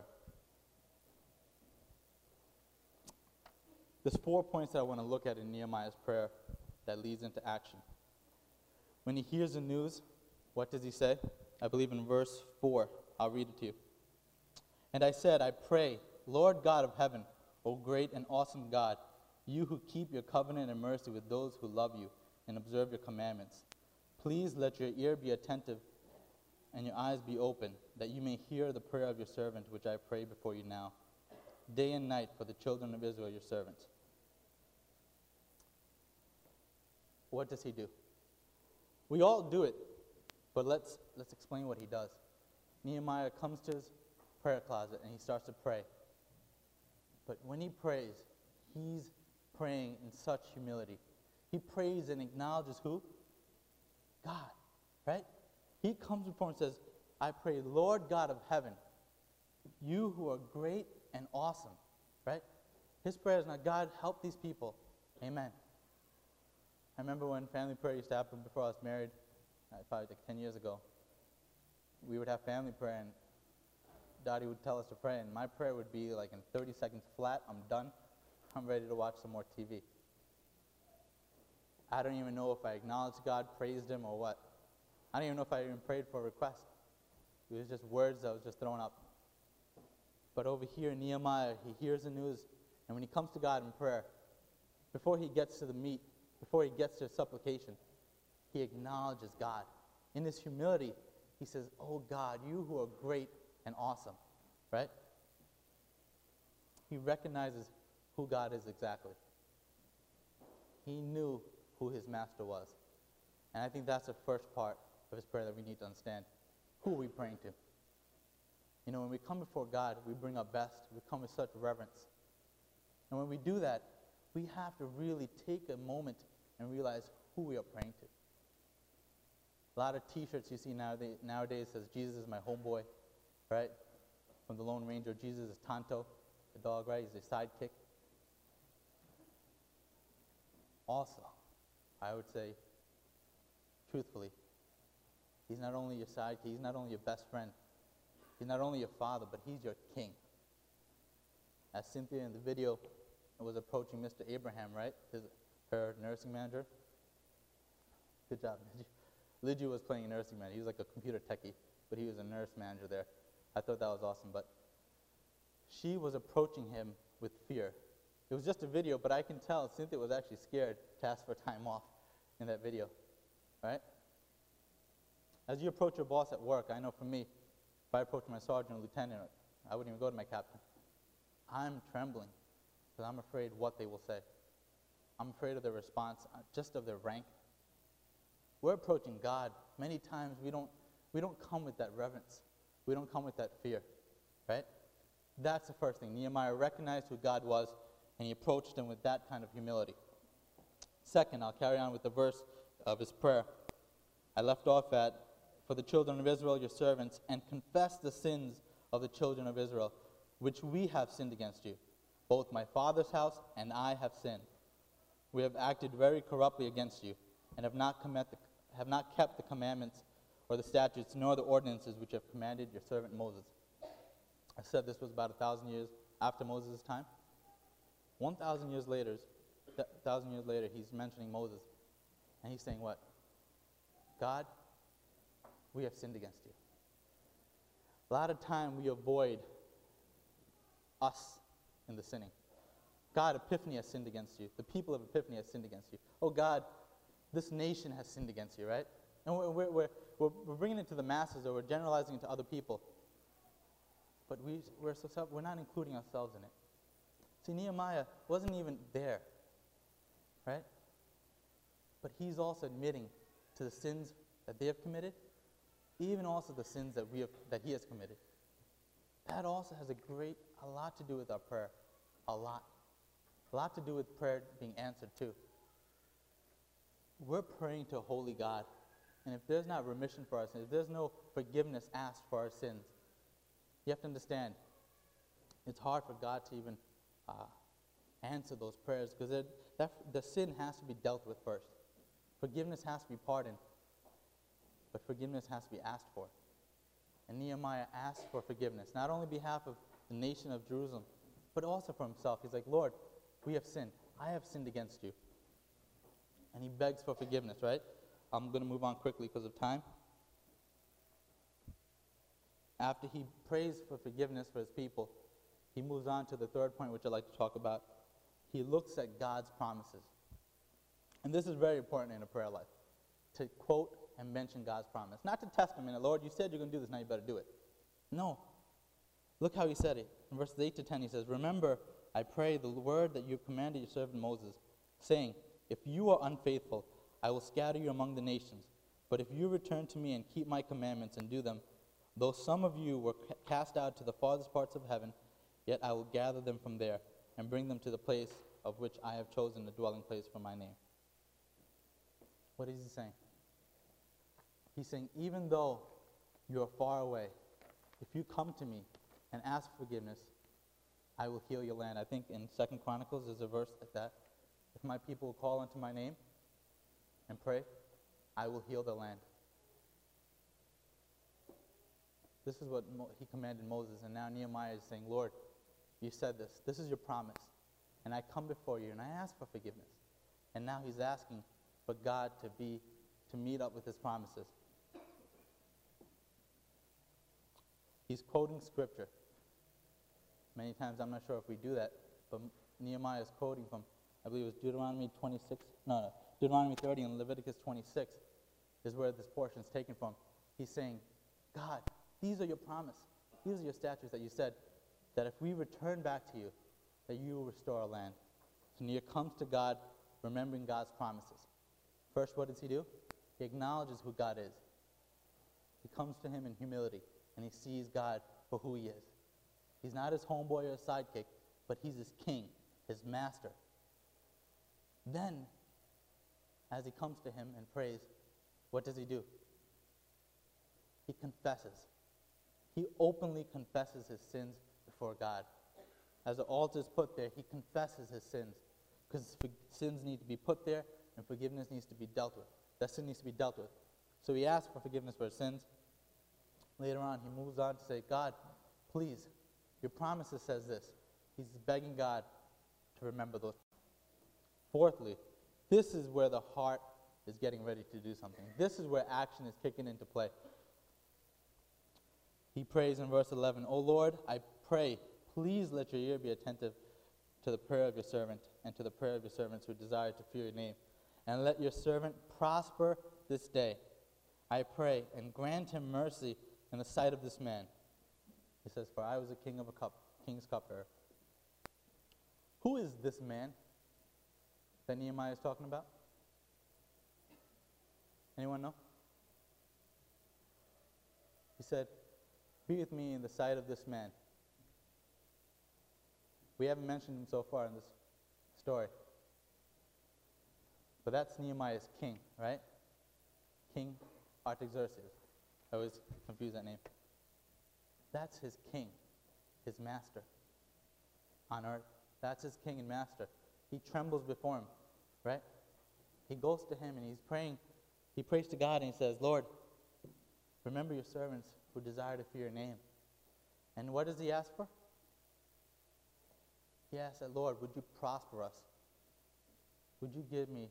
There's four points that I want to look at in Nehemiah's prayer that leads into action. When he hears the news, what does he say? I believe in verse four. I'll read it to you. And I said, I pray, Lord God of heaven, O great and awesome God, you who keep your covenant and mercy with those who love you and observe your commandments, please let your ear be attentive and your eyes be open, that you may hear the prayer of your servant, which I pray before you now, day and night for the children of Israel, your servants. What does he do? We all do it, but let's, let's explain what he does. Nehemiah comes to his prayer closet and he starts to pray. But when he prays, he's praying in such humility. He prays and acknowledges who? God, right? He comes before and says, I pray, Lord God of heaven, you who are great and awesome, right? His prayer is not, God, help these people. Amen. I remember when family prayer used to happen before I was married, uh, probably like ten years ago. We would have family prayer and Dottie would tell us to pray, and my prayer would be like in thirty seconds flat, I'm done, I'm ready to watch some more T V. I don't even know if I acknowledged God, praised him, or what. I don't even know if I even prayed for a request. It was just words that was just thrown up. But over here, Nehemiah, he hears the news, and when he comes to God in prayer, before he gets to the meat, before he gets to supplication, he acknowledges God. In his humility, he says, oh God, you who are great and awesome, right? He recognizes who God is exactly. He knew who his master was. And I think that's the first part of his prayer that we need to understand. Who are we praying to? You know, when we come before God, we bring our best. We come with such reverence. And when we do that, we have to really take a moment and realize who we are praying to. A lot of T-shirts you see nowadays, nowadays says, Jesus is my homeboy, right? From the Lone Ranger, Jesus is Tonto, the dog, right? He's a sidekick. Also, I would say, truthfully, he's not only your sidekick, he's not only your best friend, he's not only your father, but he's your king. As Cynthia in the video was approaching Mister Abraham, right? His, her nursing manager. Good job, Lidgy. Lidgy was playing a nursing manager. He was like a computer techie, but he was a nurse manager there. I thought that was awesome, but she was approaching him with fear. It was just a video, but I can tell Cynthia was actually scared to ask for time off in that video, right? As you approach your boss at work, I know for me, if I approach my sergeant or lieutenant, I wouldn't even go to my captain. I'm trembling because I'm afraid what they will say. I'm afraid of their response, uh, just of their rank. We're approaching God. Many times we don't, we don't come with that reverence. We don't come with that fear, right? That's the first thing. Nehemiah recognized who God was, and he approached him with that kind of humility. Second, I'll carry on with the verse of his prayer. I left off at, for the children of Israel, your servants, and confess the sins of the children of Israel, which we have sinned against you. Both my father's house and I have sinned. We have acted very corruptly against you, and have not, commit the, have not kept the commandments or the statutes, nor the ordinances which you have commanded your servant Moses. I said this was about a thousand years after Moses' time. One thousand years later, a thousand years later, he's mentioning Moses, and he's saying what? God, we have sinned against you. A lot of time we avoid us in the sinning. God, Epiphany has sinned against you. The people of Epiphany have sinned against you. Oh God, this nation has sinned against you, right? And we're, we're, we're, we're bringing it to the masses, or we're generalizing it to other people. But we, we're, so self, we're not including ourselves in it. See, Nehemiah wasn't even there, right? But he's also admitting to the sins that they have committed, even also the sins that we have, that he has committed. That also has a great, a lot to do with our prayer. A lot. A lot to do with prayer being answered too. We're praying to a holy God. And if there's not remission for our sins, if there's no forgiveness asked for our sins, you have to understand, it's hard for God to even uh, answer those prayers, because that, the sin has to be dealt with first. Forgiveness has to be pardoned, but forgiveness has to be asked for. And Nehemiah asked for forgiveness, not only on behalf of the nation of Jerusalem, but also for himself. He's like, Lord, we have sinned. I have sinned against you. And he begs for forgiveness, right? I'm going to move on quickly because of time. After he prays for forgiveness for his people, he moves on to the third point, which I'd like to talk about. He looks at God's promises. And this is very important in a prayer life, to quote and mention God's promise. Not to test him in it. Lord, you said you're going to do this, now you better do it. No. Look how he said it. In verses eight to ten, he says, Remember, I pray, the word that you have commanded your servant Moses, saying, If you are unfaithful, I will scatter you among the nations. But if you return to me and keep my commandments and do them, though some of you were ca- cast out to the farthest parts of heaven, yet I will gather them from there and bring them to the place of which I have chosen the dwelling place for my name. What is he saying? He's saying, even though you are far away, if you come to me and ask forgiveness, I will heal your land. I think in Second Chronicles there's a verse like that. If my people will call unto my name and pray, I will heal the land. This is what Mo- he commanded Moses, and now Nehemiah is saying, Lord, you said this. This is your promise. And I come before you, and I ask for forgiveness. And now he's asking for God to be, to meet up with his promises. He's quoting scripture. Many times, I'm not sure if we do that, but Nehemiah is quoting from, I believe it was Deuteronomy twenty-six, no, no, Deuteronomy thirty and Leviticus twenty-six is where this portion is taken from. He's saying, God, these are your promise. These are your statutes that you said, that if we return back to you, that you will restore our land. So Nehemiah comes to God, remembering God's promises. First, what does he do? He acknowledges who God is. He comes to him in humility, and he sees God for who he is. He's not his homeboy or his sidekick, but he's his king, his master. Then, as he comes to him and prays, what does he do? he confesses. He openly confesses his sins before God. As the altar is put there, he confesses his sins, because sins need to be put there and forgiveness needs to be dealt with. That sin needs to be dealt with. So he asks for forgiveness for his sins. Later on, he moves on to say, God, please, your promises says this. He's begging God to remember those. Fourthly, this is where the heart is getting ready to do something. This is where action is kicking into play. He prays in verse eleven, O Lord, I pray, please let your ear be attentive to the prayer of your servant and to the prayer of your servants who desire to fear your name. And let your servant prosper this day, I pray, and grant him mercy in the sight of this man. He says, for I was a king of a cup, king's cupbearer. Who is this man that Nehemiah is talking about? Anyone know? He said, be with me in the sight of this man. We haven't mentioned him so far in this story. But that's Nehemiah's king, right? King Artaxerxes. I always confuse that name. That's his king, his master on earth. That's his king and master. He trembles before him, right? He goes to him and he's praying. He prays to God and he says, Lord, remember your servants who desire to fear your name. And what does he ask for? He asks that, Lord, would you prosper us? Would you give me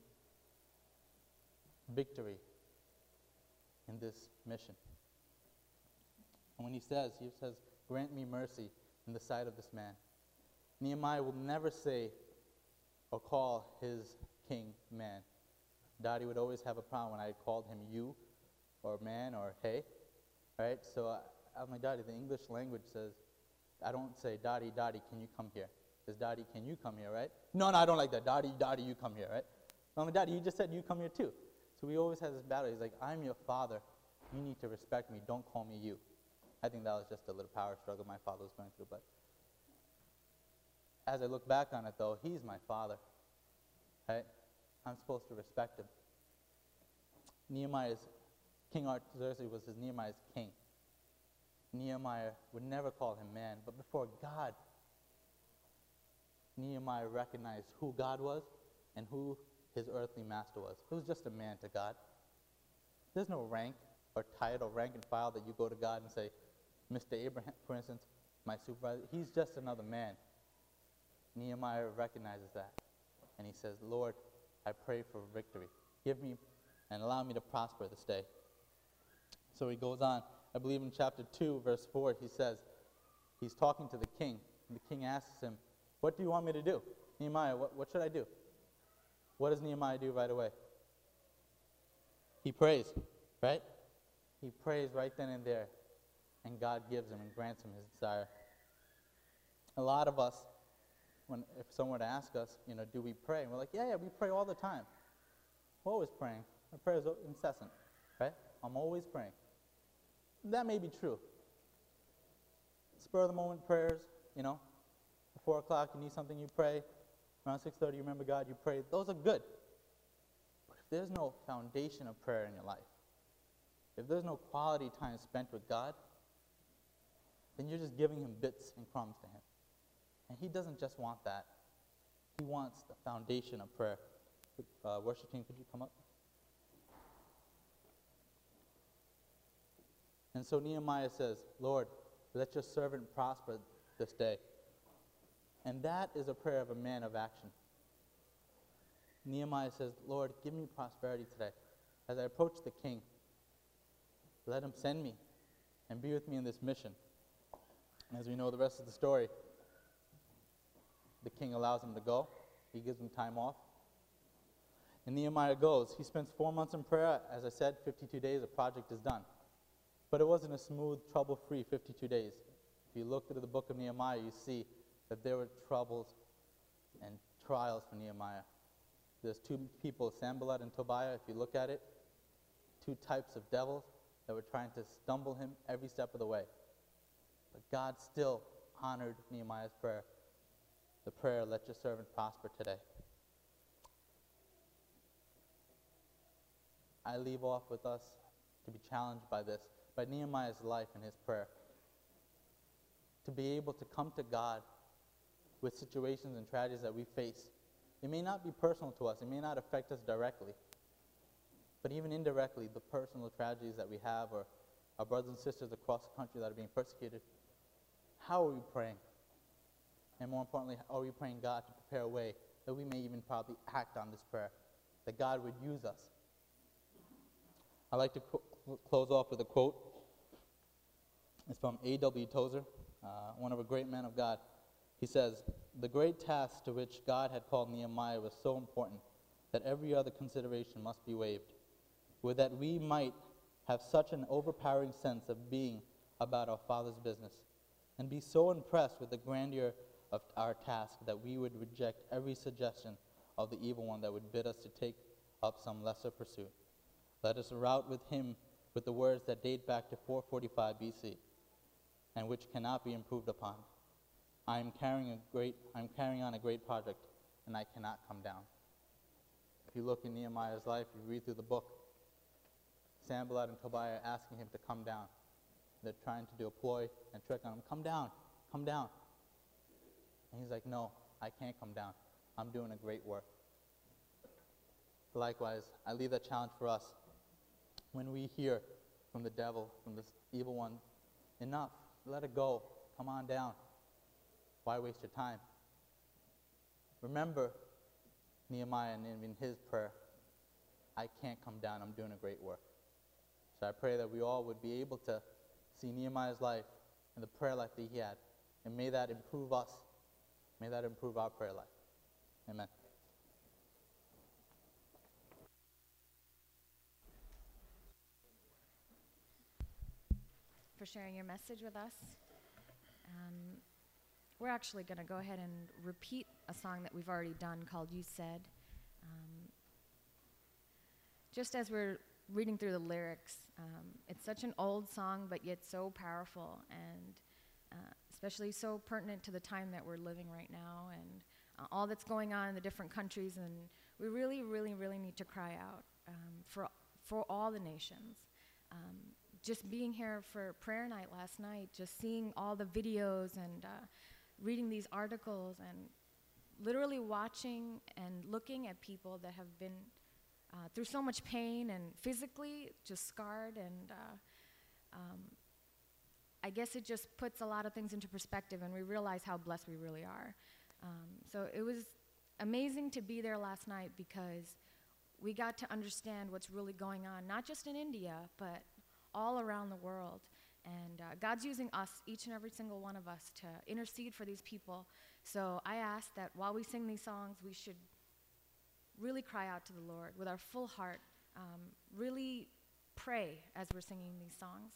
victory in this mission? And when he says, he says, grant me mercy in the sight of this man. Nehemiah will never say or call his king man. Daddy would always have a problem when I called him you or man or hey. Right? So uh, I'm like, Daddy, the English language says, I don't say, Daddy, Daddy, can you come here? It says, Daddy, can you come here, right? No, no, I don't like that. Daddy, Daddy, you come here, right? I'm like, Daddy, you just said you come here too. So we always have this battle. He's like, I'm your father. You need to respect me. Don't call me you. I think that was just a little power struggle my father was going through. But as I look back on it, though, he's my father. Right? I'm supposed to respect him. Nehemiah's, King Artaxerxes was his Nehemiah's king. Nehemiah would never call him man, but before God, Nehemiah recognized who God was and who his earthly master was. He was just a man to God. There's no rank or title, rank and file that you go to God and say, Mister Abraham, for instance, my supervisor, he's just another man. Nehemiah recognizes that. And he says, Lord, I pray for victory. Give me and allow me to prosper this day. So he goes on. I believe in chapter two, verse four, he says, he's talking to the king. And the king asks him, what do you want me to do? Nehemiah, what, what should I do? What does Nehemiah do right away? He prays, right? He prays right then and there. And God gives him and grants him his desire. A lot of us, when if someone were to ask us, you know, do we pray? And we're like, yeah, yeah, we pray all the time. We're always praying. Our prayer is incessant, right? I'm always praying. That may be true. Spur of the moment prayers, you know, at four o'clock you need something, you pray. Around six thirty you remember God, you pray. Those are good. But if there's no foundation of prayer in your life, if there's no quality time spent with God, then you're just giving him bits and crumbs to him. And he doesn't just want that. He wants the foundation of prayer. Uh, worship team, could you come up? And so Nehemiah says, Lord, let your servant prosper this day. And that is a prayer of a man of action. Nehemiah says, Lord, give me prosperity today. As I approach the king, let him send me and be with me in this mission. As we know the rest of the story, the king allows him to go. He gives him time off. And Nehemiah goes. He spends four months in prayer. As I said, fifty-two days, the project is done. But it wasn't a smooth, trouble-free fifty-two days. If you look into the book of Nehemiah, you see that there were troubles and trials for Nehemiah. There's two people, Sanballat and Tobiah, if you look at it, two types of devils that were trying to stumble him every step of the way. But God still honored Nehemiah's prayer. The prayer, let your servant prosper today. I leave off with us to be challenged by this. by Nehemiah's life and his prayer. To be able to come to God with situations and tragedies that we face. It may not be personal to us, it may not affect us directly, but even indirectly, the personal tragedies that we have, or our brothers and sisters across the country that are being persecuted, how are we praying? And more importantly, are we praying God to prepare a way that we may even probably act on this prayer, that God would use us? I'd like to cl- close off with a quote. It's from A W Tozer, uh, one of a great men of God. He says, "The great task to which God had called Nehemiah was so important that every other consideration must be waived, with that we might have such an overpowering sense of being about our Father's business, and be so impressed with the grandeur of our task that we would reject every suggestion of the evil one that would bid us to take up some lesser pursuit. Let us rout with him with the words that date back to four forty-five B C, and which cannot be improved upon. I am carrying a great, I'm carrying on a great project, and I cannot come down." If you look in Nehemiah's life, you read through the book, Sanballat and Tobiah are asking him to come down. They're trying to do a ploy and trick on him. Come down, come down. And he's like, no, I can't come down. I'm doing a great work. Likewise, I leave that challenge for us. When we hear from the devil, from this evil one, enough, let it go, come on down. Why waste your time? Remember Nehemiah and in his prayer, I can't come down, I'm doing a great work. So I pray that we all would be able to see Nehemiah's life and the prayer life that he had, and may that improve us. May that improve our prayer life. Amen. For sharing your message with us. Um, we're actually going to go ahead and repeat a song that we've already done called You Said. Um, just as we're reading through the lyrics, um, it's such an old song, but yet so powerful, and uh, especially so pertinent to the time that we're living right now, and uh, all that's going on in the different countries. And we really, really, really need to cry out um, for for all the nations. Um, just being here for prayer night last night, just seeing all the videos and uh, reading these articles, and literally watching and looking at people that have been uh, through so much pain and physically just scarred, and uh, um, I guess it just puts a lot of things into perspective, and we realize how blessed we really are. Um, so it was amazing to be there last night, because we got to understand what's really going on, not just in India, but all around the world. And uh, God's using us, each and every single one of us, to intercede for these people. So I ask that while we sing these songs, we should really cry out to the Lord with our full heart, um, really pray as we're singing these songs.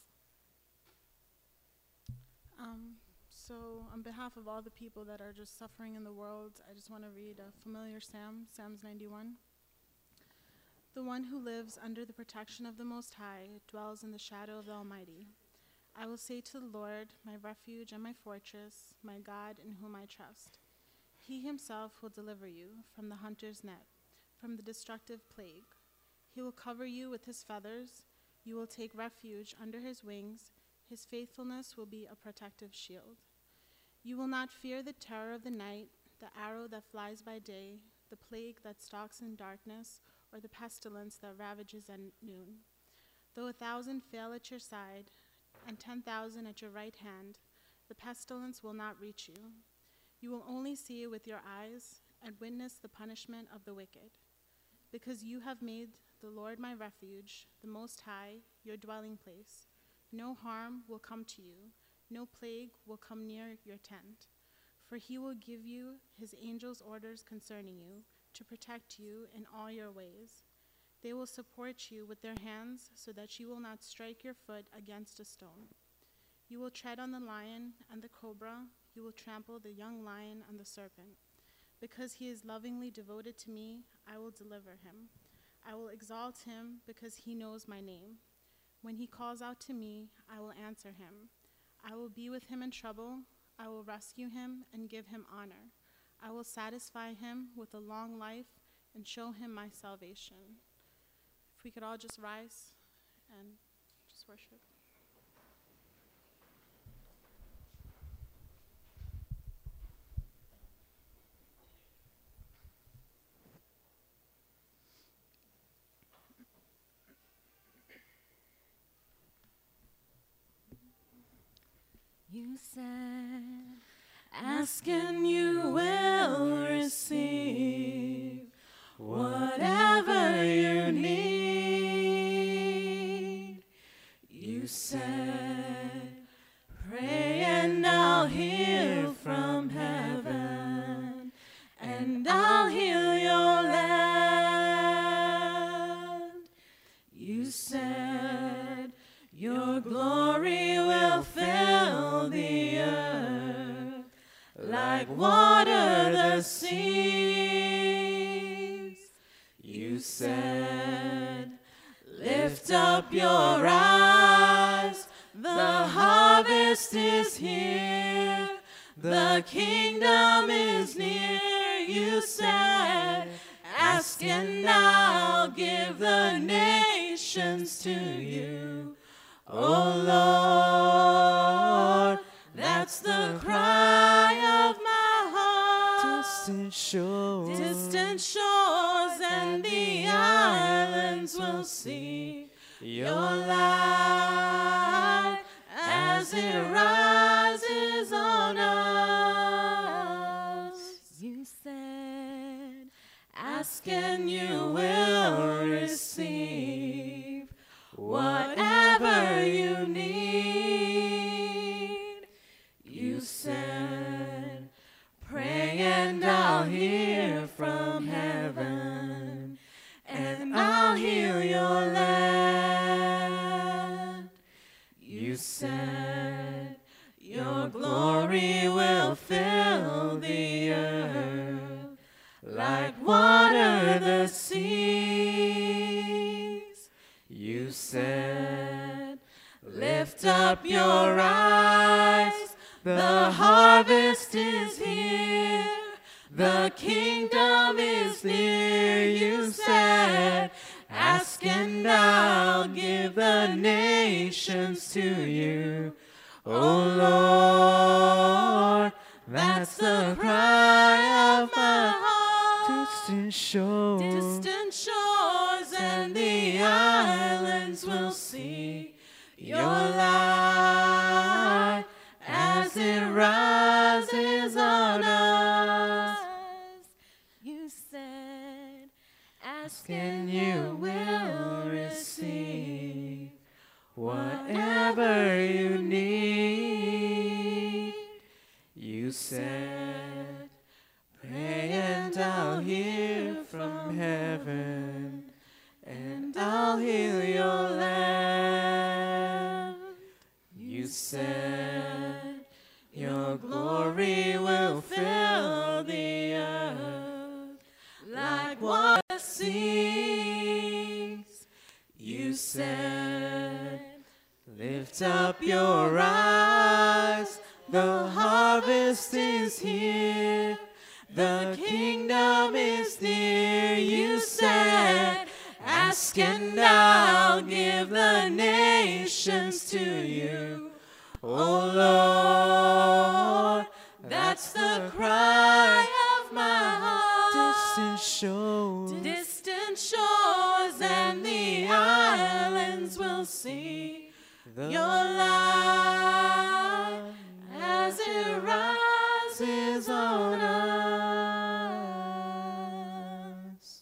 Um, so on behalf of all the people that are just suffering in the world, I just want to read a familiar psalm, Psalms ninety-one. The one who lives under the protection of the Most High dwells in the shadow of the Almighty. I will say to the Lord, my refuge and my fortress, my God in whom I trust. He himself will deliver you from the hunter's net, from the destructive plague. He will cover you with his feathers. You will take refuge under his wings. His faithfulness will be a protective shield. You will not fear the terror of the night, the arrow that flies by day, the plague that stalks in darkness, or the pestilence that ravages at noon. Though a thousand fail at your side, and ten thousand at your right hand, the pestilence will not reach you. You will only see it with your eyes and witness the punishment of the wicked. Because you have made the Lord my refuge, the Most High, your dwelling place, no harm will come to you, no plague will come near your tent. For he will give you his angels' orders concerning you, to protect you in all your ways. They will support you with their hands so that you will not strike your foot against a stone. You will tread on the lion and the cobra. You will trample the young lion and the serpent. Because he is lovingly devoted to me, I will deliver him. I will exalt him because he knows my name. When he calls out to me, I will answer him. I will be with him in trouble. I will rescue him and give him honor. I will satisfy him with a long life and show him my salvation. If we could all just rise and just worship. You said, ask and you will receive whatever you need. You said, pray and I'll hear from heaven, and I'll heal your land. You said, your glory will fill the earth like water the seas. You said, lift up your eyes, the harvest is here, the kingdom is near. You said, ask and I'll give the nations to you. Oh Lord, that's the cry of my heart. Distant shores, Distant shores and the islands will see your light as it rises on us. You said, ask and you will receive whatever you need. You said, pray and I'll hear from heaven, and I'll heal your land. You said, your glory will fill the earth like water the seas. You said, lift up your eyes, the harvest is here, the kingdom is near. You said, ask and I'll give the nations to you. Oh Lord, that's the cry of my heart. distant shores, Distant shores and the islands will see your light as it rises on us. You said, ask and you will receive whatever you need. you said, pray and I'll hear from heaven, and I'll heal your land. You said, your glory will fill the earth like water seas. You said, lift up your eyes, the harvest is here, the kingdom is near. You said, ask and I'll give the nations to you. Oh Lord, that's the cry of my heart. Distant shores, distant shores and the islands will see your light as it rises on us.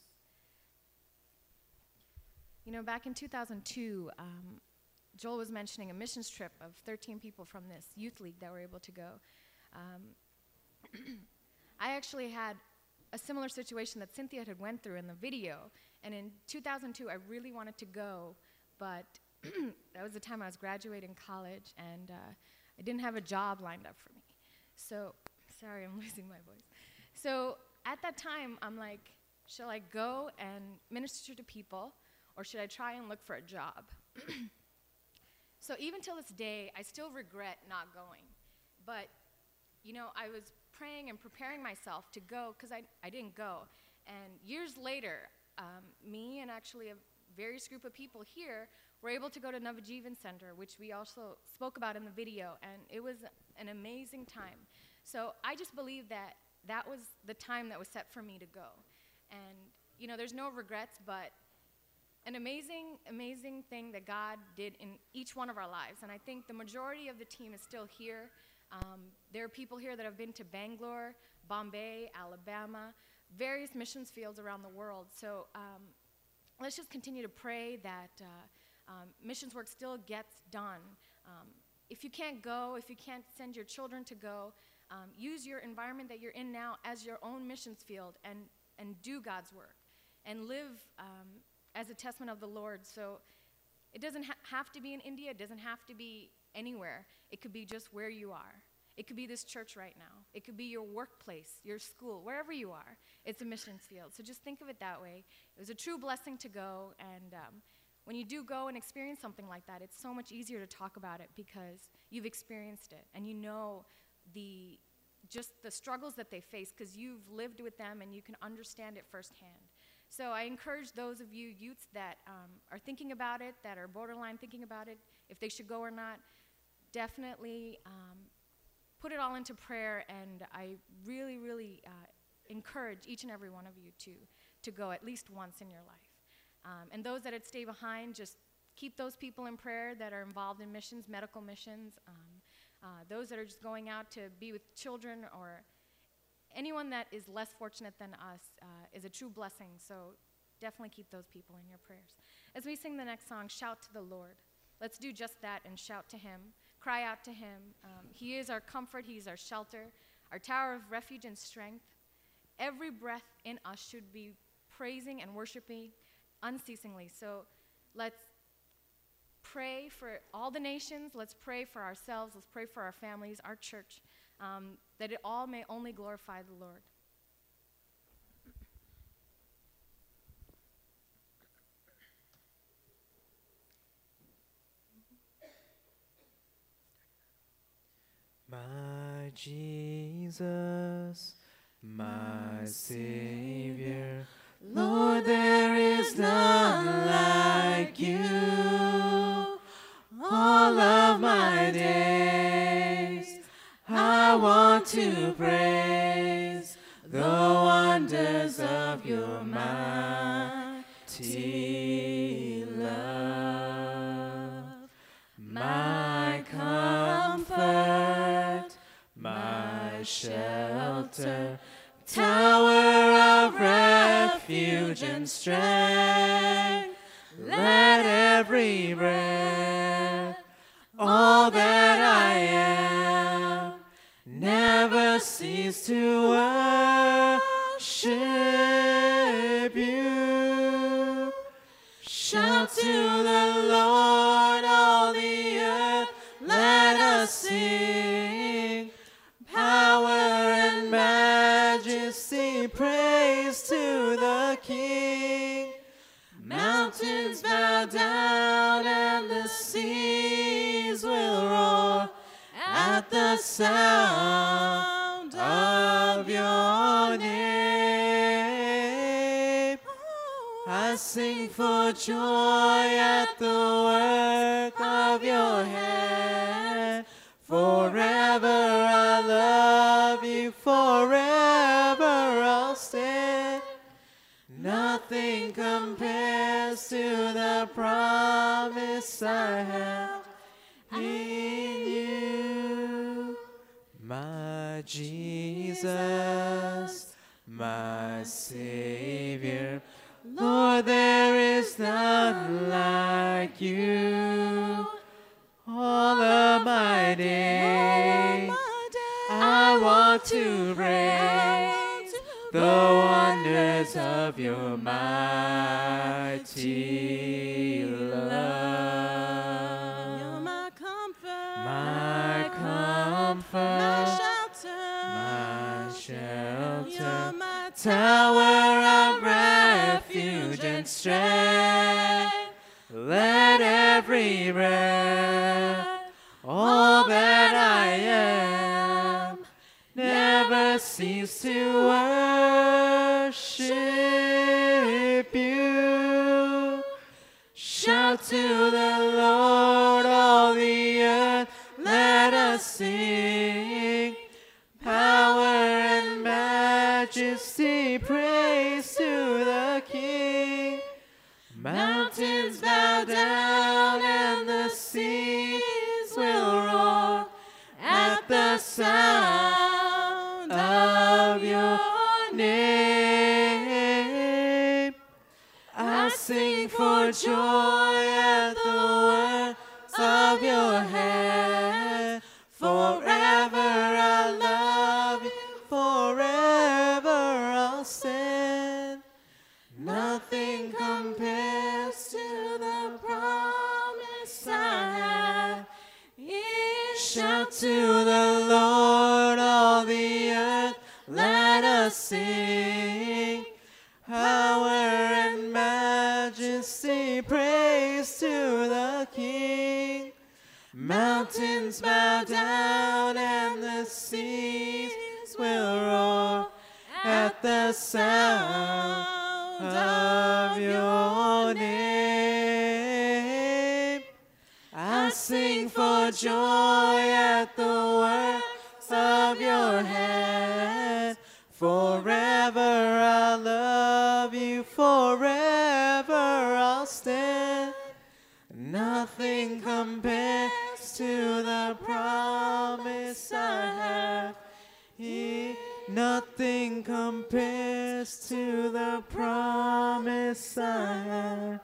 You know, back in two thousand two, um, Joel was mentioning a missions trip of thirteen people from this youth league that were able to go. Um, I actually had a similar situation that Cynthia had went through in the video, and in two thousand two I really wanted to go, but that was the time I was graduating college, and uh, I didn't have a job lined up for me. So, sorry, I'm losing my voice. So at that time, I'm like, shall I go and minister to people, or should I try and look for a job? So even till this day, I still regret not going. But, you know, I was praying and preparing myself to go because I, I didn't go. And years later, um, me and actually a various group of people here were able to go to Navajivan Center, which we also spoke about in the video, and it was an amazing time. So I just believe that that was the time that was set for me to go. And, you know, there's no regrets, but an amazing, amazing thing that God did in each one of our lives. And I think the majority of the team is still here. Um, there are people here that have been to Bangalore, Bombay, Alabama, various missions fields around the world. So um, let's just continue to pray that uh, um, missions work still gets done. Um, if you can't go, if you can't send your children to go, um, use your environment that you're in now as your own missions field and, and do God's work and live um, as a testament of the Lord. So it doesn't ha have to be in India. It doesn't have to be anywhere. It could be just where you are. It could be this church right now. It could be your workplace, your school, wherever you are. It's a missions field. So just think of it that way. It was a true blessing to go. And um, when you do go and experience something like that, it's so much easier to talk about it because you've experienced it and you know the just the struggles that they face because you've lived with them and you can understand it firsthand. So I encourage those of you youths that um, are thinking about it, that are borderline thinking about it, if they should go or not, definitely um, put it all into prayer, and I really, really uh, encourage each and every one of you to, to go at least once in your life. Um, and those that had stayed behind, just keep those people in prayer that are involved in missions, medical missions, um, uh, those that are just going out to be with children, or anyone that is less fortunate than us uh, is a true blessing. So definitely keep those people in your prayers. As we sing the next song, Shout to the Lord. Let's do just that and shout to him. Cry out to him. Um, he is our comfort. He is our shelter, our tower of refuge and strength. Every breath in us should be praising and worshiping unceasingly. So let's pray for all the nations. Let's pray for ourselves. Let's pray for our families, our church, um, that it all may only glorify the Lord. My Jesus, my Savior, Lord, there is none like you. All of my days I want to praise the wonders of your mighty love. My comfort, my shelter, tower of refuge and strength. Let every breath, all that I am, never cease to worship you. Shout to the Lord, all the earth, let us sing. Power and majesty, praise to the King. Mountains bow down and the seas will roar at the sound of your name. I sing for joy at the work of your hand. Forever I love you, forever I'll stand. Nothing compares to the promise I have in you. My Jesus, my Savior, Lord, there is none like you. All of my days, I want to praise the wonders of your mighty love. You're my comfort, my comfort, my shelter, my shelter, you're my tower of refuge and strength. Let every breath, all that I am, never cease to worship you. Shout to the Lord, all the earth, let us sing. Power and majesty, praise to the King. Mountains bow down and the seas will roar at the sound of your name. I sing for joy at the words of your hand. Forever I love you, forever I'll stand. Nothing compares to the promise I have. Shout to the Lord, all the earth, let us sing. Power and majesty, praise to the King. Mountains bow down and the seas will roar at the sound of your name. I sing for joy at the works of your hand. Forever I'll love you, forever I'll stand. Nothing compares to the promise I have. He, nothing compares to the promise I have.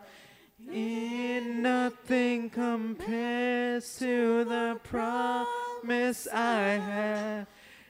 In nothing compares to the promise I have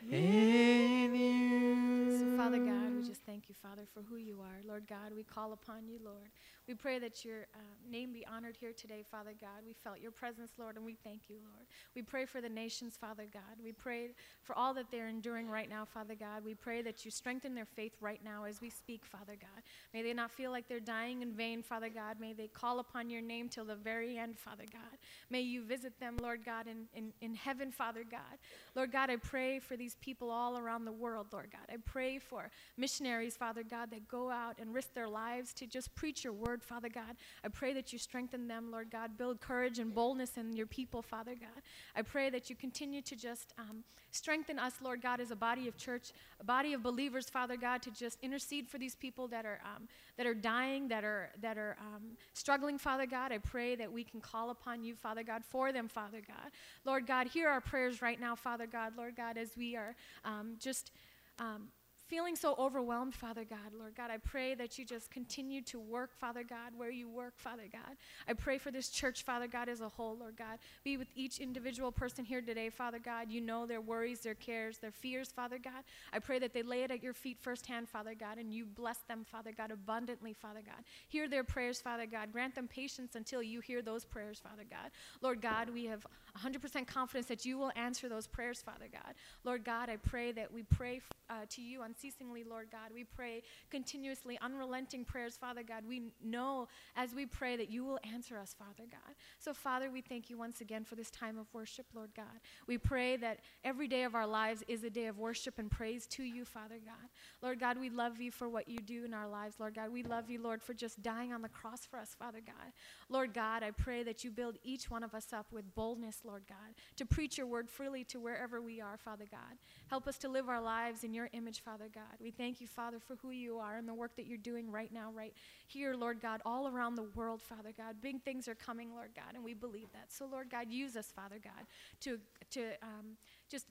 in you. So, Father God, we just thank you, Father, for who you are. Lord God, we call upon you, Lord. We pray that your uh, name be honored here today, Father God. We felt your presence, Lord, and we thank you, Lord. We pray for the nations, Father God. We pray for all that they're enduring right now, Father God. We pray that you strengthen their faith right now as we speak, Father God. May they not feel like they're dying in vain, Father God. May they call upon your name till the very end, Father God. May you visit them, Lord God, in, in, in heaven, Father God. Lord God, I pray for these people all around the world, Lord God. I pray for missionaries, Father God, that go out and risk their lives to just preach your word, Father God. I pray that you strengthen them, Lord God. Build courage and boldness in your people, Father God. I pray that you continue to just um, strengthen us, Lord God, as a body of church, a body of believers, Father God, to just intercede for these people that are um, that are dying, that are that are um, struggling, Father God. I pray that we can call upon you, Father God, for them, Father God. Lord God, hear our prayers right now, Father God. Lord God, as we are um, just um, feeling so overwhelmed, Father God, Lord God, I pray that you just continue to work, Father God, where you work, Father God. I pray for this church, Father God, as a whole, Lord God. Be with each individual person here today, Father God. You know their worries, their cares, their fears, Father God. I pray that they lay it at your feet firsthand, Father God, and you bless them, Father God, abundantly, Father God. Hear their prayers, Father God. Grant them patience until you hear those prayers, Father God. Lord God, we have one hundred percent confidence that you will answer those prayers, Father God. Lord God, I pray that we pray uh, to you unceasingly, Lord God. We pray continuously, unrelenting prayers, Father God. We know as we pray that you will answer us, Father God. So, Father, we thank you once again for this time of worship, Lord God. We pray that every day of our lives is a day of worship and praise to you, Father God. Lord God, we love you for what you do in our lives, Lord God. We love you, Lord, for just dying on the cross for us, Father God. Lord God, I pray that you build each one of us up with boldness, Lord God, to preach your word freely to wherever we are, Father God. Help us to live our lives in your image, Father God. We thank you, Father, for who you are and the work that you're doing right now, right here, Lord God, all around the world, Father God. Big things are coming, Lord God, and we believe that. So, Lord God, use us, Father God, to, to um, just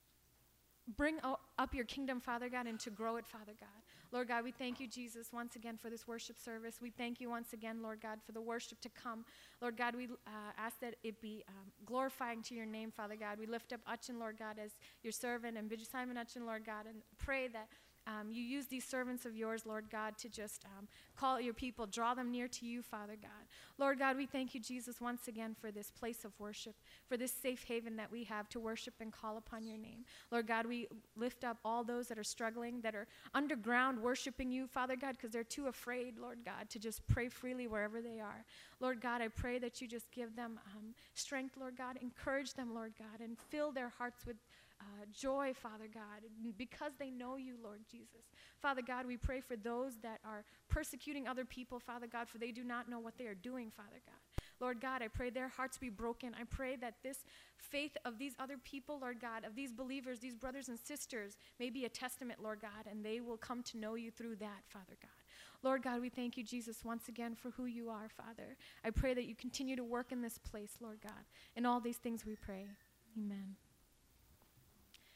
bring o- up your kingdom, Father God, and to grow it, Father God. Lord God, we thank you, Jesus, once again for this worship service. We thank you once again, Lord God, for the worship to come. Lord God, we uh, ask that it be um, glorifying to your name, Father God. We lift up Achin, Lord God, as your servant, and Bishop Simon Achin, Lord God, and pray that Um, you use these servants of yours, Lord God, to just um, call your people, draw them near to you, Father God. Lord God, we thank you, Jesus, once again for this place of worship, for this safe haven that we have to worship and call upon your name. Lord God, we lift up all those that are struggling, that are underground worshiping you, Father God, because they're too afraid, Lord God, to just pray freely wherever they are. Lord God, I pray that you just give them um, strength, Lord God, encourage them, Lord God, and fill their hearts with Uh, joy, Father God, because they know you, Lord Jesus. Father God, we pray for those that are persecuting other people, Father God, for they do not know what they are doing, Father God. Lord God, I pray their hearts be broken. I pray that this faith of these other people, Lord God, of these believers, these brothers and sisters, may be a testament, Lord God, and they will come to know you through that, Father God. Lord God, we thank you, Jesus, once again for who you are, Father. I pray that you continue to work in this place, Lord God. In all these things we pray. Amen.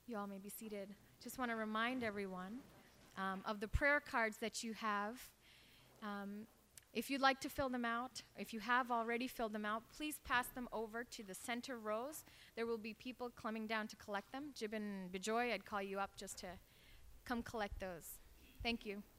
You all may be seated. Just want to remind everyone um, of the prayer cards that you have. Um, if you'd like to fill them out, if you have already filled them out, please pass them over to the center rows. There will be people coming down to collect them. Jib and Bijoy, I'd call you up just to come collect those. Thank you.